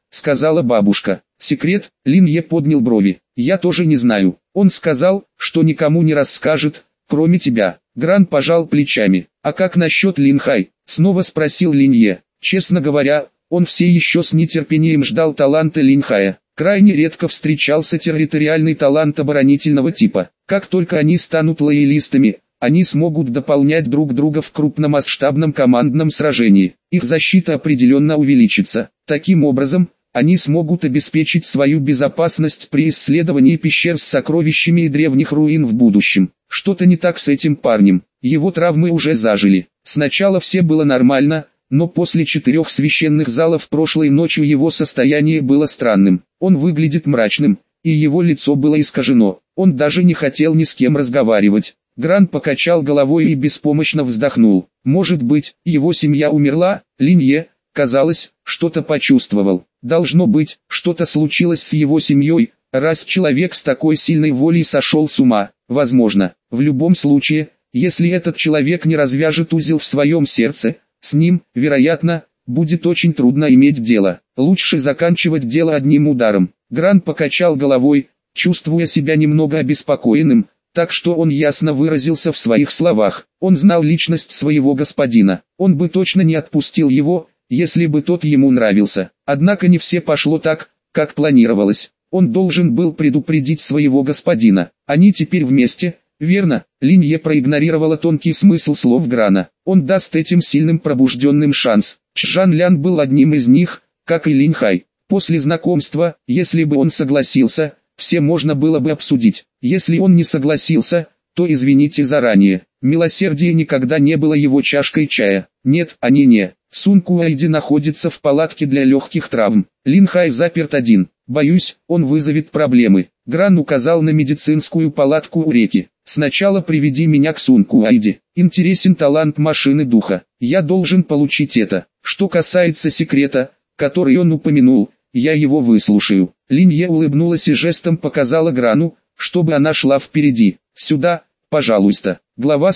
сказала бабушка. Секрет? Линье поднял брови. Я тоже не знаю. Он сказал, что никому не расскажет, кроме тебя. Гран пожал плечами. А как насчет Линхай? Снова спросил Линье. Честно говоря, он все еще с нетерпением ждал таланта Линхая. Крайне редко встречался территориальный талант оборонительного типа. Как только они станут лоялистами, они смогут дополнять друг друга в крупномасштабном командном сражении. Их защита определенно увеличится. Таким образом, они смогут обеспечить свою безопасность при исследовании пещер с сокровищами и древних руин в будущем. Что-то не так с этим парнем. Его травмы уже зажили. Сначала все было нормально, но после 4 священных залов прошлой ночью его состояние было странным. Он выглядит мрачным, и его лицо было искажено. Он даже не хотел ни с кем разговаривать. Гран покачал головой и беспомощно вздохнул. Может быть, его семья умерла? Линье, казалось, что-то почувствовал. Должно быть, что-то случилось с его семьей, раз человек с такой сильной волей сошел с ума. Возможно, в любом случае, если этот человек не развяжет узел в своем сердце, с ним, вероятно, будет очень трудно иметь дело. Лучше заканчивать дело одним ударом. Гран покачал головой, чувствуя себя немного обеспокоенным, так что он ясно выразился в своих словах. Он знал личность своего господина. Он бы точно не отпустил его, если бы тот ему нравился. Однако не все пошло так, как планировалось. Он должен был предупредить своего господина. Они теперь вместе, верно? Линье проигнорировала тонкий смысл слов Грана. Он даст этим сильным пробужденным шанс. Чжан Лян был одним из них, как и Линьхай. После знакомства, если бы он согласился, все можно было бы обсудить. Если он не согласился, то извините заранее. Милосердие никогда не было его чашкой чая. Нет, они не. Сун Куайди находится в палатке для легких травм. Линхай заперт один. Боюсь, он вызовет проблемы. Гран указал на медицинскую палатку у реки. Сначала приведи меня к Сун Куайди. Интересен талант машины духа. Я должен получить это. Что касается секрета, который он упомянул, я его выслушаю. Линье улыбнулась и жестом показала Грану, чтобы она шла впереди. Сюда, пожалуйста. Глава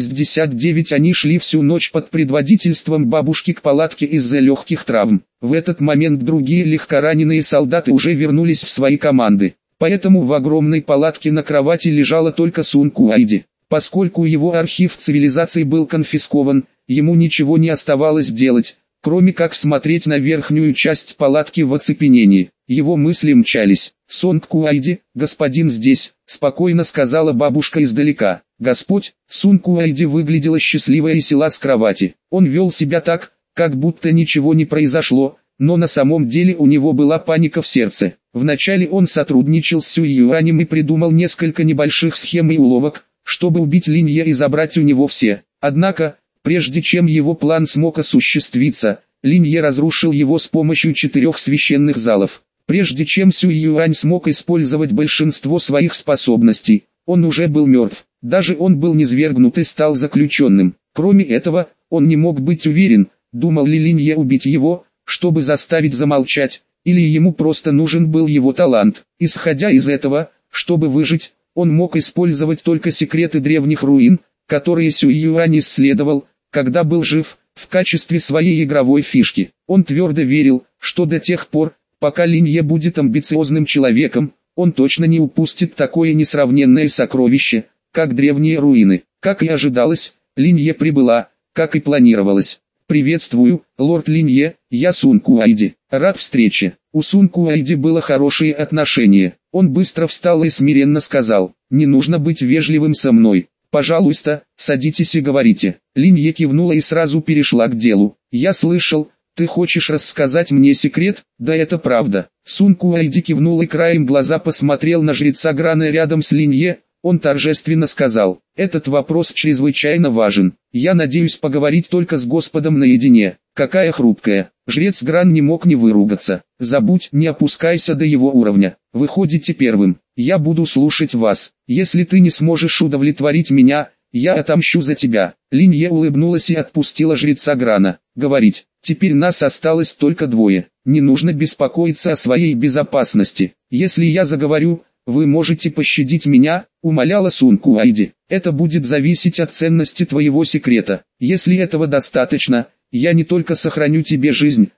169. Они шли всю ночь под предводительством бабушки к палатке из-за легких травм. В этот момент другие легкораненые солдаты уже вернулись в свои команды. Поэтому в огромной палатке на кровати лежала только Сун Куайди. Поскольку его архив цивилизации был конфискован, ему ничего не оставалось делать, кроме как смотреть на верхнюю часть палатки в оцепенении. Его мысли мчались. «Сонг Куайди, господин здесь», — спокойно сказала бабушка издалека. «Господь», Сун Куайди выглядела счастливой и села с кровати. Он вел себя так, как будто ничего не произошло, но на самом деле у него была паника в сердце. Вначале он сотрудничал с Сюй Юанем и придумал несколько небольших схем и уловок, чтобы убить Линье и забрать у него все. Однако, прежде чем его план смог осуществиться, Линье разрушил его с помощью 4 священных залов. Прежде чем Сюй Юань смог использовать большинство своих способностей, он уже был мертв. Даже он был низвергнут и стал заключенным. Кроме этого, он не мог быть уверен, думал ли Линье убить его, чтобы заставить замолчать, или ему просто нужен был его талант. Исходя из этого, чтобы выжить, он мог использовать только секреты древних руин, которые Сюй Юань исследовал, когда был жив, в качестве своей игровой фишки. Он твердо верил, что до тех пор, пока Линье будет амбициозным человеком, он точно не упустит такое несравненное сокровище, как древние руины. Как и ожидалось, Линье прибыла, как и планировалось. «Приветствую, лорд Линье, я Сун Куайди. Рад встрече». У Сун Куайди было хорошее отношение. Он быстро встал и смиренно сказал: «Не нужно быть вежливым со мной. Пожалуйста, садитесь и говорите». Линье кивнула и сразу перешла к делу. «Я слышал, ты хочешь рассказать мне секрет?» «Да, это правда». Сун Куайди кивнул и краем глаза посмотрел на жреца Грана рядом с Линье. Он торжественно сказал: «Этот вопрос чрезвычайно важен. Я надеюсь поговорить только с Господом наедине». Какая хрупкая. Жрец Гран не мог не выругаться. «Забудь, не опускайся до его уровня. Вы ходите первым. Я буду слушать вас. Если ты не сможешь удовлетворить меня, я отомщу за тебя». Линье улыбнулась и отпустила жреца Грана. «Говорить, теперь нас осталось только 2. Не нужно беспокоиться о своей безопасности. Если я заговорю, вы можете пощадить меня», — умоляла Сун Куайди. «Это будет зависеть от ценности твоего секрета. Если этого достаточно, я не только сохраню тебе жизнь,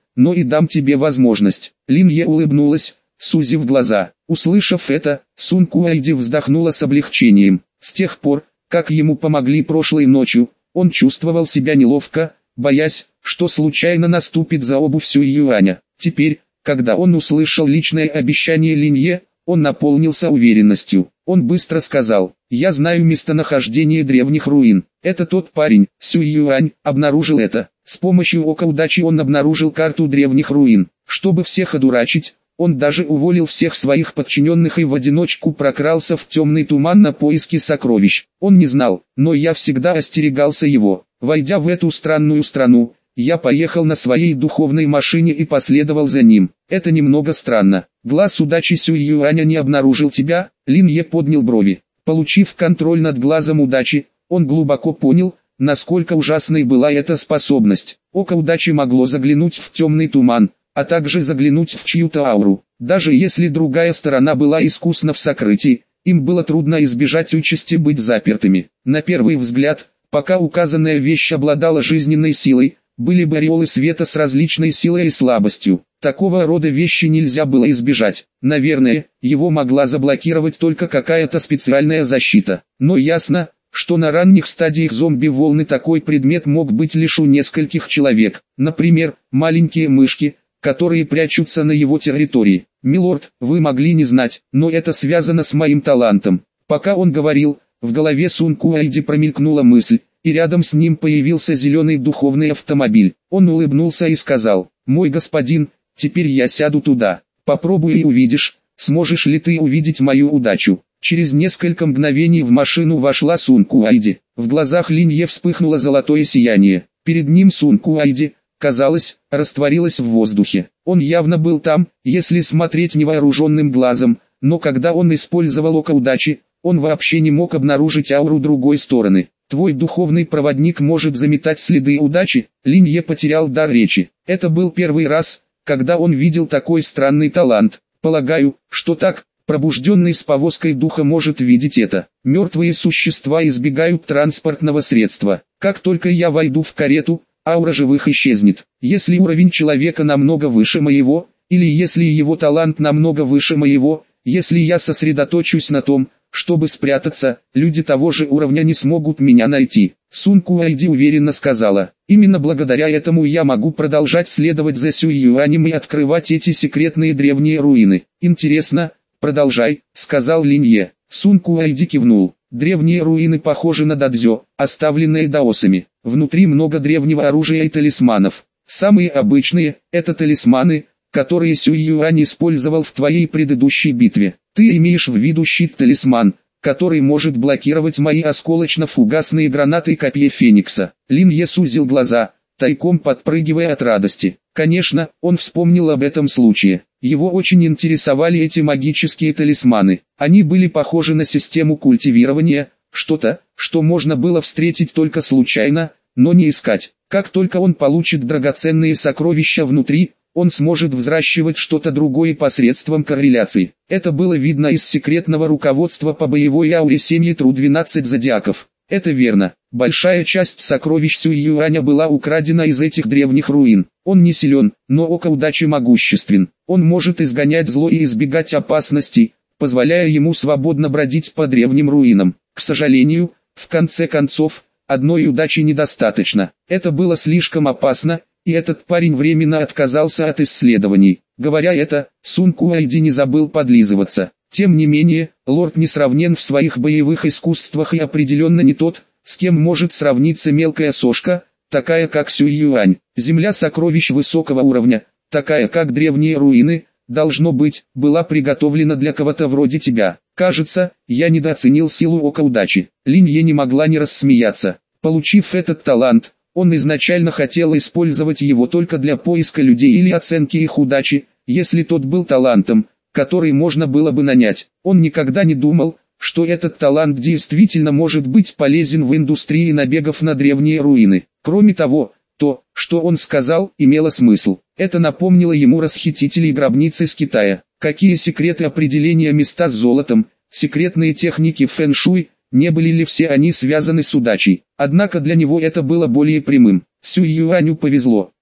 но и дам тебе возможность». Лин Е улыбнулась, сузив глаза. Услышав это, Сун Куайди вздохнула с облегчением. С тех пор, как ему помогли прошлой ночью, он чувствовал себя неловко, боясь, что случайно наступит за обувь Сюй Юаня. Теперь, когда он услышал личное обещание Лин Е, он наполнился уверенностью. Он быстро сказал: «Я знаю местонахождение древних руин. Это тот парень, Сюй Юань, обнаружил это». С помощью ока удачи он обнаружил карту древних руин. Чтобы всех одурачить, он даже уволил всех своих подчиненных и в одиночку прокрался в темный туман на поиски сокровищ. Он не знал, но я всегда остерегался его. Войдя в эту странную страну, я поехал на своей духовной машине и последовал за ним. Это немного странно. Глаз удачи Сюй Юаня не обнаружил тебя?» Лин Е поднял брови. Получив контроль над глазом удачи, он глубоко понял, насколько ужасной была эта способность. Око удачи могло заглянуть в темный туман, а также заглянуть в чью-то ауру. Даже если другая сторона была искусна в сокрытии, им было трудно избежать участи быть запертыми. На первый взгляд, пока указанная вещь обладала жизненной силой, были бы ореолы света с различной силой и слабостью. Такого рода вещи нельзя было избежать. Наверное, его могла заблокировать только какая-то специальная защита. Но ясно, что на ранних стадиях зомби-волны такой предмет мог быть лишь у нескольких человек. Например, маленькие мышки, которые прячутся на его территории. «Милорд, вы могли не знать, но это связано с моим талантом». Пока он говорил, в голове Сун Куайди промелькнула мысль, и рядом с ним появился зеленый духовный автомобиль. Он улыбнулся и сказал: «Мой господин, теперь я сяду туда. Попробуй и увидишь, сможешь ли ты увидеть мою удачу». Через несколько мгновений в машину вошла Сун Куайди. В глазах Лин Е вспыхнуло золотое сияние. Перед ним Сун Куайди, казалось, растворилась в воздухе. Он явно был там, если смотреть невооруженным глазом, но когда он использовал око удачи, он вообще не мог обнаружить ауру другой стороны. «Твой духовный проводник может заметать следы удачи?» Лин Е потерял дар речи. Это был первый раз, когда он видел такой странный талант. «Полагаю, что так, пробужденный с повозкой духа может видеть это. Мертвые существа избегают транспортного средства. Как только я войду в карету, аура живых исчезнет. Если уровень человека намного выше моего, или если его талант намного выше моего, если я сосредоточусь на том, чтобы спрятаться, люди того же уровня не смогут меня найти». Сун Куайди уверенно сказала: «Именно благодаря этому я могу продолжать следовать за Сюй Юанем и открывать эти секретные древние руины». «Интересно, продолжай», — сказал Лин Е. Сун Куайди кивнул. «Древние руины похожи на дадзё, оставленные даосами. Внутри много древнего оружия и талисманов. Самые обычные — это талисманы, которые Сюй Юань использовал в твоей предыдущей битве. Ты имеешь в виду щит-талисман, который может блокировать мои осколочно-фугасные гранаты и копье Феникса». Лин Е сузил глаза, тайком подпрыгивая от радости. Конечно, он вспомнил об этом случае. Его очень интересовали эти магические талисманы. Они были похожи на систему культивирования, что-то, что можно было встретить только случайно, но не искать. Как только он получит драгоценные сокровища внутри, он сможет взращивать что-то другое посредством корреляций. Это было видно из секретного руководства по боевой ауре семьи Тру 12 зодиаков. Это верно. Большая часть сокровищ Сюй Юаня была украдена из этих древних руин. Он не силен, но око удачи могуществен. Он может изгонять зло и избегать опасностей, позволяя ему свободно бродить по древним руинам. К сожалению, в конце концов, одной удачи недостаточно. Это было слишком опасно, и этот парень временно отказался от исследований. Говоря это, Сун Куайди не забыл подлизываться. Тем не менее, лорд несравнен в своих боевых искусствах и определенно не тот, с кем может сравниться мелкая сошка, такая как Сюй Юань. Земля сокровищ высокого уровня, такая как древние руины, должно быть, была приготовлена для кого-то вроде тебя. Кажется, я недооценил силу ока удачи. Лин Е не могла не рассмеяться. Получив этот талант, он изначально хотел использовать его только для поиска людей или оценки их удачи, если тот был талантом, который можно было бы нанять. Он никогда не думал, что этот талант действительно может быть полезен в индустрии набегов на древние руины. Кроме того, то, что он сказал, имело смысл. Это напомнило ему расхитителей гробниц из Китая. Какие секреты определения места с золотом, секретные техники фэн-шуй, не были ли все они связаны с удачей? Однако для него это было более прямым. Сюй Юаню повезло.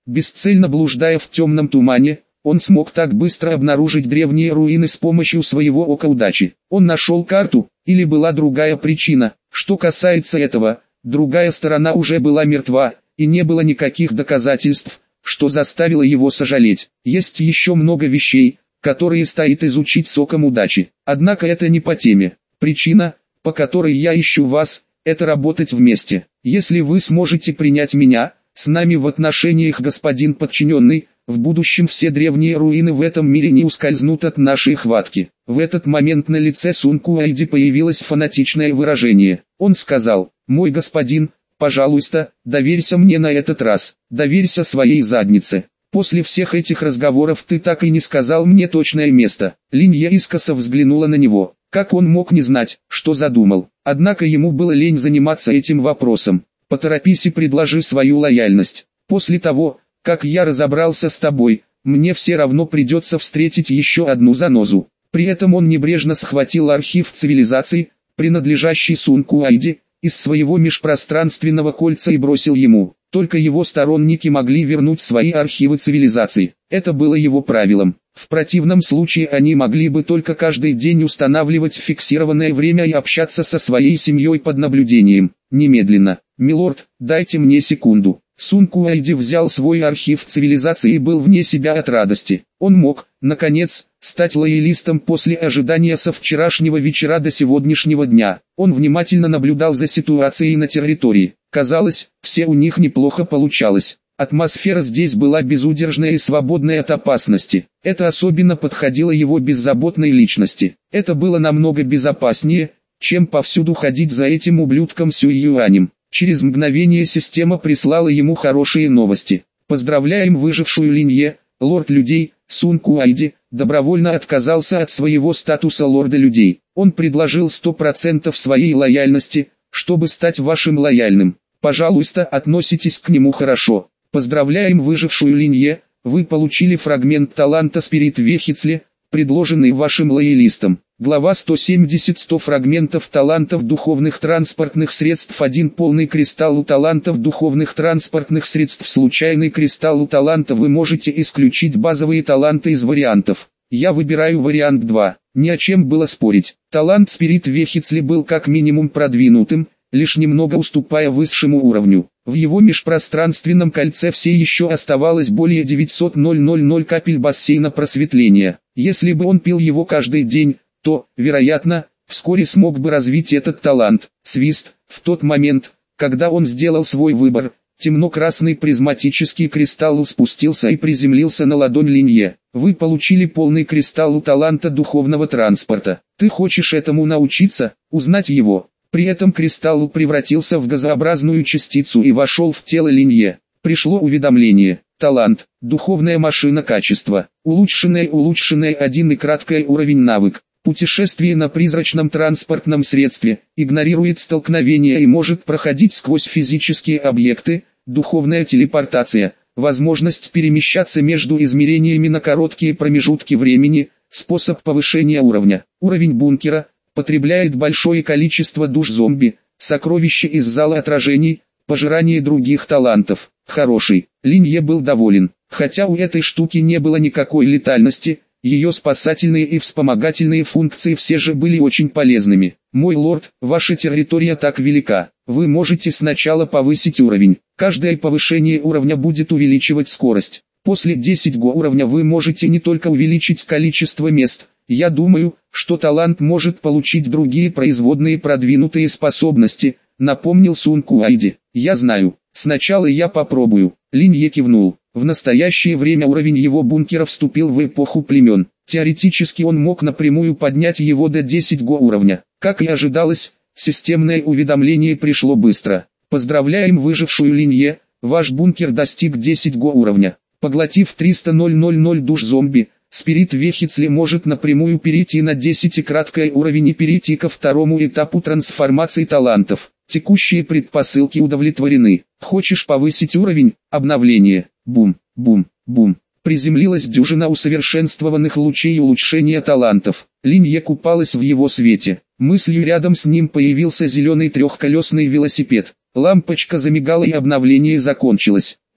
Бесцельно блуждая в темном тумане, он смог так быстро обнаружить древние руины с помощью своего ока удачи. Он нашел карту, или была другая причина. Что касается этого, другая сторона уже была мертва, и не было никаких доказательств, что заставило его сожалеть. Есть еще много вещей, которые стоит изучить с оком удачи. Однако это не по теме. Причина, по которой я ищу вас, это работать вместе. Если вы сможете принять меня, с нами в отношениях, господин подчиненный, в будущем все древние руины в этом мире не ускользнут от нашей хватки. В этот момент на лице Сун Куайди появилось фанатичное выражение. Он сказал: «Мой господин, пожалуйста, доверься мне на этот раз, доверься своей заднице. После всех этих разговоров ты так и не сказал мне точное место». Линье искоса взглянула на него. Как он мог не знать, что задумал? Однако ему было лень заниматься этим вопросом. «Поторопись и предложи свою лояльность. После того, как я разобрался с тобой, мне все равно придется встретить еще одну занозу». При этом он небрежно схватил архив цивилизаций, принадлежащий Сун Куайди, из своего межпространственного кольца и бросил ему. Только его сторонники могли вернуть свои архивы цивилизаций. Это было его правилом. В противном случае они могли бы только каждый день устанавливать фиксированное время и общаться со своей семьей под наблюдением. Немедленно. «Милорд, дайте мне секунду». Сун Куайди взял свой архив цивилизации и был вне себя от радости. Он мог, наконец, стать лоялистом после ожидания со вчерашнего вечера до сегодняшнего дня. Он внимательно наблюдал за ситуацией на территории. Казалось, все у них неплохо получалось. Атмосфера здесь была безудержная и свободная от опасности. Это особенно подходило его беззаботной личности. Это было намного безопаснее, чем повсюду ходить за этим ублюдком Сюй Юанем. Через мгновение система прислала ему хорошие новости. «Поздравляем выжившую Линье, лорд людей». Сун Куайди добровольно отказался от своего статуса лорда людей. Он предложил 100% своей лояльности, чтобы стать вашим лояльным. Пожалуйста, относитесь к нему хорошо. «Поздравляем выжившую Линье, вы получили фрагмент таланта Спирит Вехицли, предложенный вашим лоялистом». Глава 170. 100 фрагментов талантов духовных транспортных средств. 1 полный кристалл у талантов духовных транспортных средств. Случайный кристалл у таланта. Вы можете исключить базовые таланты из вариантов. Я выбираю вариант 2. Ни о чем было спорить. Талант Спирит Вехицли был как минимум продвинутым, лишь немного уступая высшему уровню. В его межпространственном кольце все еще оставалось более 900 000 капель бассейна просветления. Если бы он пил его каждый день, то, вероятно, вскоре смог бы развить этот талант. Свист. В тот момент, когда он сделал свой выбор, темно-красный призматический кристалл спустился и приземлился на ладонь Линье. Вы получили полный кристалл у таланта духовного транспорта. Ты хочешь этому научиться, узнать его? При этом кристалл превратился в газообразную частицу и вошел в тело Линье. Пришло уведомление. Талант. Духовная машина качества. Улучшенное 1 и краткое уровень навык. Путешествие на призрачном транспортном средстве, игнорирует столкновения и может проходить сквозь физические объекты, духовная телепортация, возможность перемещаться между измерениями на короткие промежутки времени, способ повышения уровня. Уровень бункера, потребляет большое количество душ зомби, сокровища из зала отражений, пожирание других талантов. Хороший. Линье был доволен, хотя у этой штуки не было никакой летальности. Ее спасательные и вспомогательные функции все же были очень полезными. «Мой лорд, ваша территория так велика. Вы можете сначала повысить уровень. Каждое повышение уровня будет увеличивать скорость. После 10 уровня вы можете не только увеличить количество мест. Я думаю, что талант может получить другие производные продвинутые способности», напомнил Сун Куайди. «Я знаю. Сначала я попробую». Линье кивнул. В настоящее время уровень его бункера вступил в эпоху племен. Теоретически он мог напрямую поднять его до 10 уровня. Как и ожидалось, системное уведомление пришло быстро. «Поздравляем выжившую Линье, ваш бункер достиг 10 уровня. Поглотив 300 000 душ зомби, Спирит Вехицли может напрямую перейти на 10 и краткий уровень и перейти ко второму этапу трансформации талантов. Текущие предпосылки удовлетворены. Хочешь повысить уровень? Обновление». Бум, бум, бум. Приземлилась дюжина усовершенствованных лучей улучшения талантов. Линье купалась в его свете. Мыслью рядом с ним появился зеленый трехколесный велосипед. Лампочка замигала и обновление закончилось.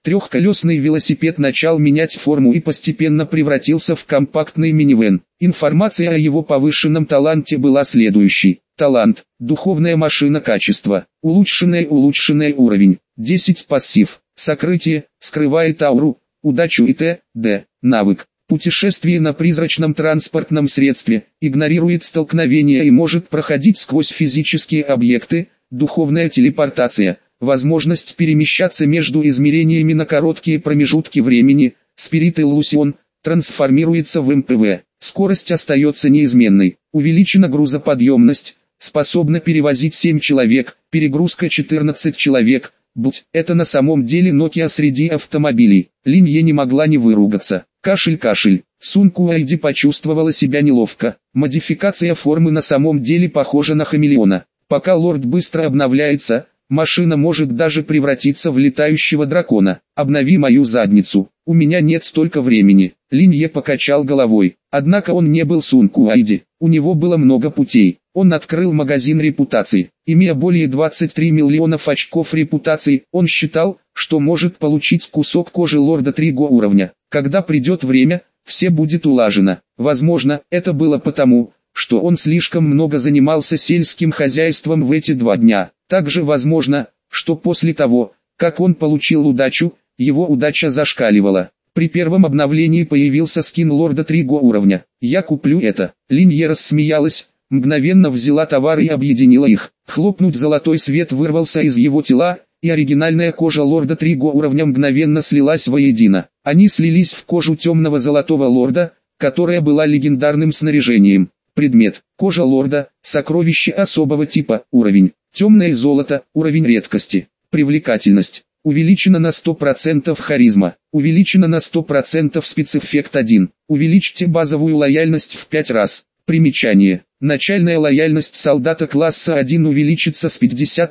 Трехколесный велосипед начал менять форму и постепенно превратился в компактный минивэн. Информация о его повышенном таланте была следующей. Талант, духовная машина качества, улучшенный уровень, 10 пассив, сокрытие, скрывает ауру, удачу и т.д. Навык, путешествие на призрачном транспортном средстве, игнорирует столкновения и может проходить сквозь физические объекты, духовная телепортация, возможность перемещаться между измерениями на короткие промежутки времени, Spirit Illusion, трансформируется в МПВ, скорость остается неизменной, увеличена грузоподъемность, способна перевозить 7 человек, перегрузка 14 человек, будь это на самом деле Nokia среди автомобилей. Линье не могла не выругаться. Кашель. Сун Куайди почувствовала себя неловко. Модификация формы на самом деле похожа на хамелеона. Пока лорд быстро обновляется, машина может даже превратиться в летающего дракона. Обнови мою задницу. У меня нет столько времени. Линье покачал головой. Однако он не был Сун Куайди. У него было много путей. Он открыл магазин репутации. Имея более 23 миллионов очков репутации, он считал, что может получить кусок кожи лорда 3 уровня. Когда придет время, все будет улажено. Возможно, это было потому, что он слишком много занимался сельским хозяйством в эти 2 дня. Также возможно, что после того, как он получил удачу, его удача зашкаливала. При первом обновлении появился скин лорда 3 уровня. Я куплю это. Линье рассмеялась, мгновенно взяла товары и объединила их. Хлопнуть золотой свет вырвался из его тела, и оригинальная кожа лорда 3 уровня мгновенно слилась воедино. Они слились в кожу темного золотого лорда, которая была легендарным снаряжением. Предмет. Кожа лорда, сокровище особого типа, уровень. Темное золото, уровень редкости. Привлекательность. Увеличено на 100% харизма. Увеличено на 100% спецэффект 1. Увеличьте базовую лояльность в 5 раз. Примечание. Начальная лояльность солдата класса 1 увеличится с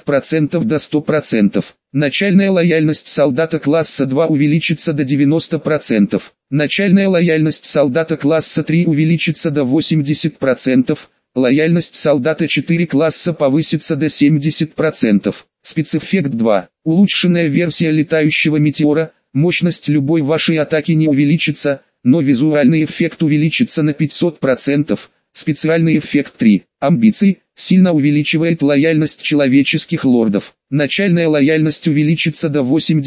50% до 100%. Начальная лояльность солдата класса 2 увеличится до 90%. Начальная лояльность солдата класса 3 увеличится до 80%. Лояльность солдата 4 класса повысится до 70%. Спецэффект 2. Улучшенная версия летающего метеора. Мощность любой вашей атаки не увеличится, но визуальный эффект увеличится на 500%. Специальный эффект 3. Амбиции. Сильно увеличивает лояльность человеческих лордов. Начальная лояльность увеличится до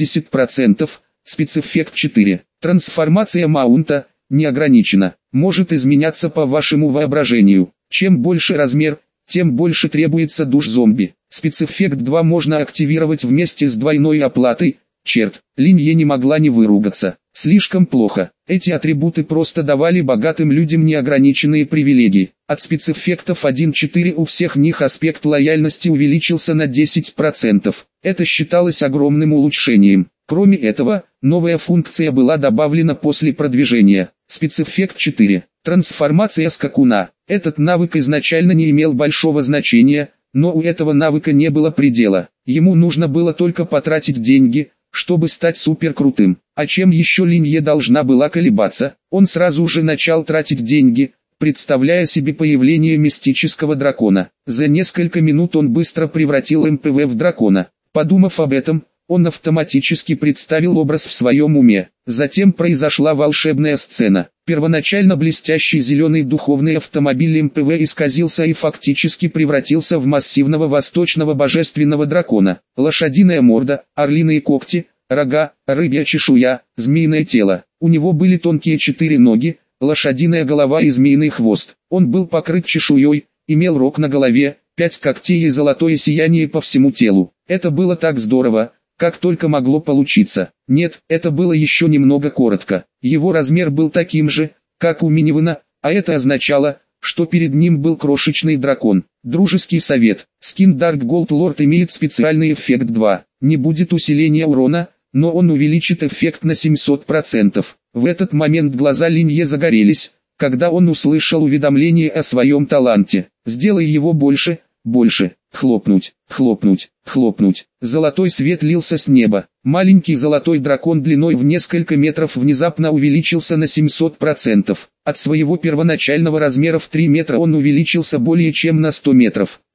80%. Спецэффект 4. Трансформация маунта. Не ограничена. Может изменяться по вашему воображению. Чем больше размер, тем больше требуется душ зомби. Спецэффект 2 можно активировать вместе с двойной оплатой. Черт, Линье не могла не выругаться. Слишком плохо. Эти атрибуты просто давали богатым людям неограниченные привилегии. От спецэффектов 1.4 у всех них аспект лояльности увеличился на 10%. Это считалось огромным улучшением. Кроме этого, новая функция была добавлена после продвижения. Спецэффект 4. Трансформация скакуна. Этот навык изначально не имел большого значения, но у этого навыка не было предела. Ему нужно было только потратить деньги, чтобы стать супер крутым. А чем еще Линье должна была колебаться? Он сразу же начал тратить деньги, представляя себе появление мистического дракона. За несколько минут он быстро превратил МПВ в дракона. Подумав об этом, он автоматически представил образ в своем уме. Затем произошла волшебная сцена. Первоначально блестящий зеленый духовный автомобиль МПВ исказился и фактически превратился в массивного восточного божественного дракона. Лошадиная морда, орлиные когти, рога, рыбья чешуя, змеиное тело. У него были тонкие 4 ноги, лошадиная голова и змеиный хвост. Он был покрыт чешуей, имел рог на голове, 5 когтей и золотое сияние по всему телу. Это было так здорово, как только могло получиться. Нет, это было еще немного коротко. Его размер был таким же, как у минивэна, а это означало, что перед ним был крошечный дракон. Дружеский совет. Скин Dark Gold Lord имеет специальный эффект 2. Не будет усиления урона, но он увеличит эффект на 700%. В этот момент глаза Линье загорелись, когда он услышал уведомление о своем таланте. Сделай его больше, больше. Хлопнуть, хлопнуть, хлопнуть. Золотой свет лился с неба. Маленький золотой дракон длиной в несколько метров внезапно увеличился на 700%. От своего первоначального размера в 3 метра он увеличился более чем на 100 метров.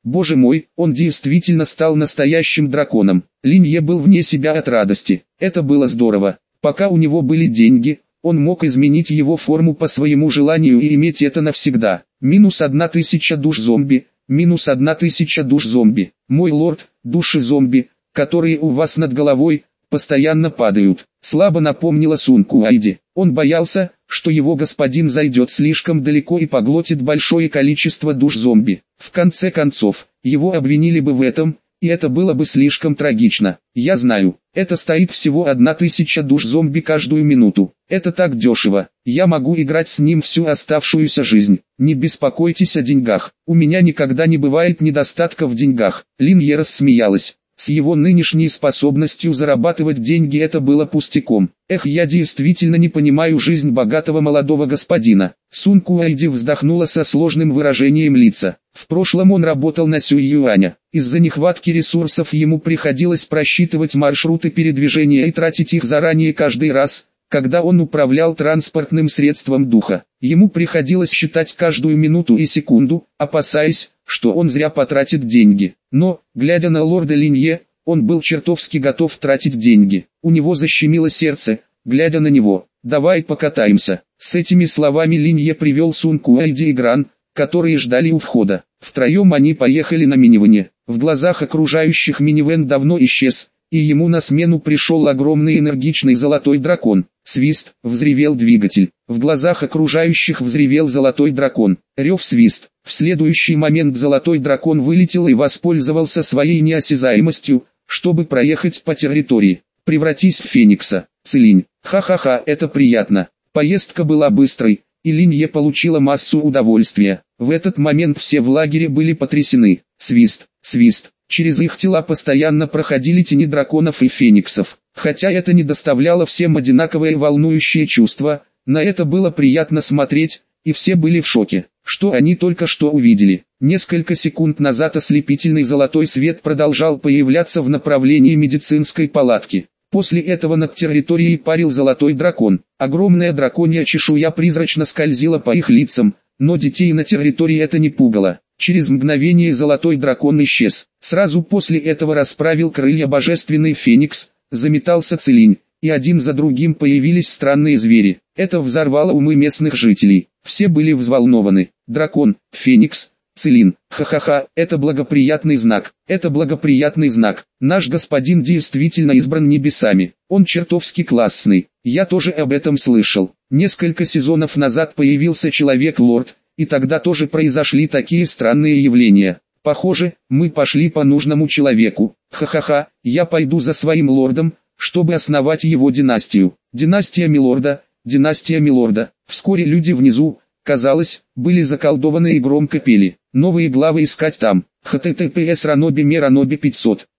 Боже мой, он действительно стал настоящим драконом. Линье был вне себя от радости. Это было здорово. Пока у него были деньги, он мог изменить его форму по своему желанию и иметь это навсегда. Минус 1000 душ зомби, минус 1000 душ зомби. Мой лорд, души зомби, которые у вас над головой, постоянно падают. Слабо напомнила Сун Куайди. Он боялся, что его господин зайдет слишком далеко и поглотит большое количество душ зомби. В конце концов, его обвинили бы в этом, и это было бы слишком трагично. Я знаю, это стоит всего 1000 душ зомби каждую минуту. Это так дешево. Я могу играть с ним всю оставшуюся жизнь. Не беспокойтесь о деньгах. У меня никогда не бывает недостатка в деньгах. Линье рассмеялась. С его нынешней способностью зарабатывать деньги это было пустяком. Эх, я действительно не понимаю жизнь богатого молодого господина. Сун Куайди вздохнула со сложным выражением лица. В прошлом он работал на Сюй Юаня. Из-за нехватки ресурсов ему приходилось просчитывать маршруты передвижения и тратить их заранее каждый раз, когда он управлял транспортным средством духа. Ему приходилось считать каждую минуту и секунду, опасаясь, что он зря потратит деньги. Но, глядя на лорда Линье, он был чертовски готов тратить деньги. У него защемило сердце, глядя на него. «Давай покатаемся». С этими словами Линье привел Сун Куайди и Гран, которые ждали у входа. Втроем они поехали на минивэне. В глазах окружающих минивэн давно исчез, и ему на смену пришел огромный энергичный золотой дракон. Свист, взревел двигатель. В глазах окружающих взревел золотой дракон. Рев, свист. В следующий момент золотой дракон вылетел и воспользовался своей неосязаемостью, чтобы проехать по территории. Превратись в Феникса. Целинь. Ха-ха-ха, это приятно. Поездка была быстрой, и Линье получила массу удовольствия. В этот момент все в лагере были потрясены. Свист, свист. Через их тела постоянно проходили тени драконов и фениксов. Хотя это не доставляло всем одинаковое волнующее чувство, на это было приятно смотреть, и все были в шоке. Что они только что увидели. Несколько секунд назад ослепительный золотой свет продолжал появляться в направлении медицинской палатки. После этого над территорией парил золотой дракон. Огромная драконья чешуя призрачно скользила по их лицам, но детей на территории это не пугало. Через мгновение золотой дракон исчез. Сразу после этого расправил крылья божественный феникс, заметался Целинь, и один за другим появились странные звери. Это взорвало умы местных жителей. Все были взволнованы. Дракон, феникс, Целин. Ха-ха-ха, это благоприятный знак. Это благоприятный знак. Наш господин действительно избран небесами. Он чертовски классный. Я тоже об этом слышал. Несколько сезонов назад появился Человек-лорд, и тогда тоже произошли такие странные явления. Похоже, мы пошли по нужному человеку. Ха-ха-ха, я пойду за своим лордом, чтобы основать его династию. Династия Милорда, династия Милорда. Вскоре люди внизу, казалось, были заколдованы и громко пели. Новые главы искать там. https://Ranobi 500.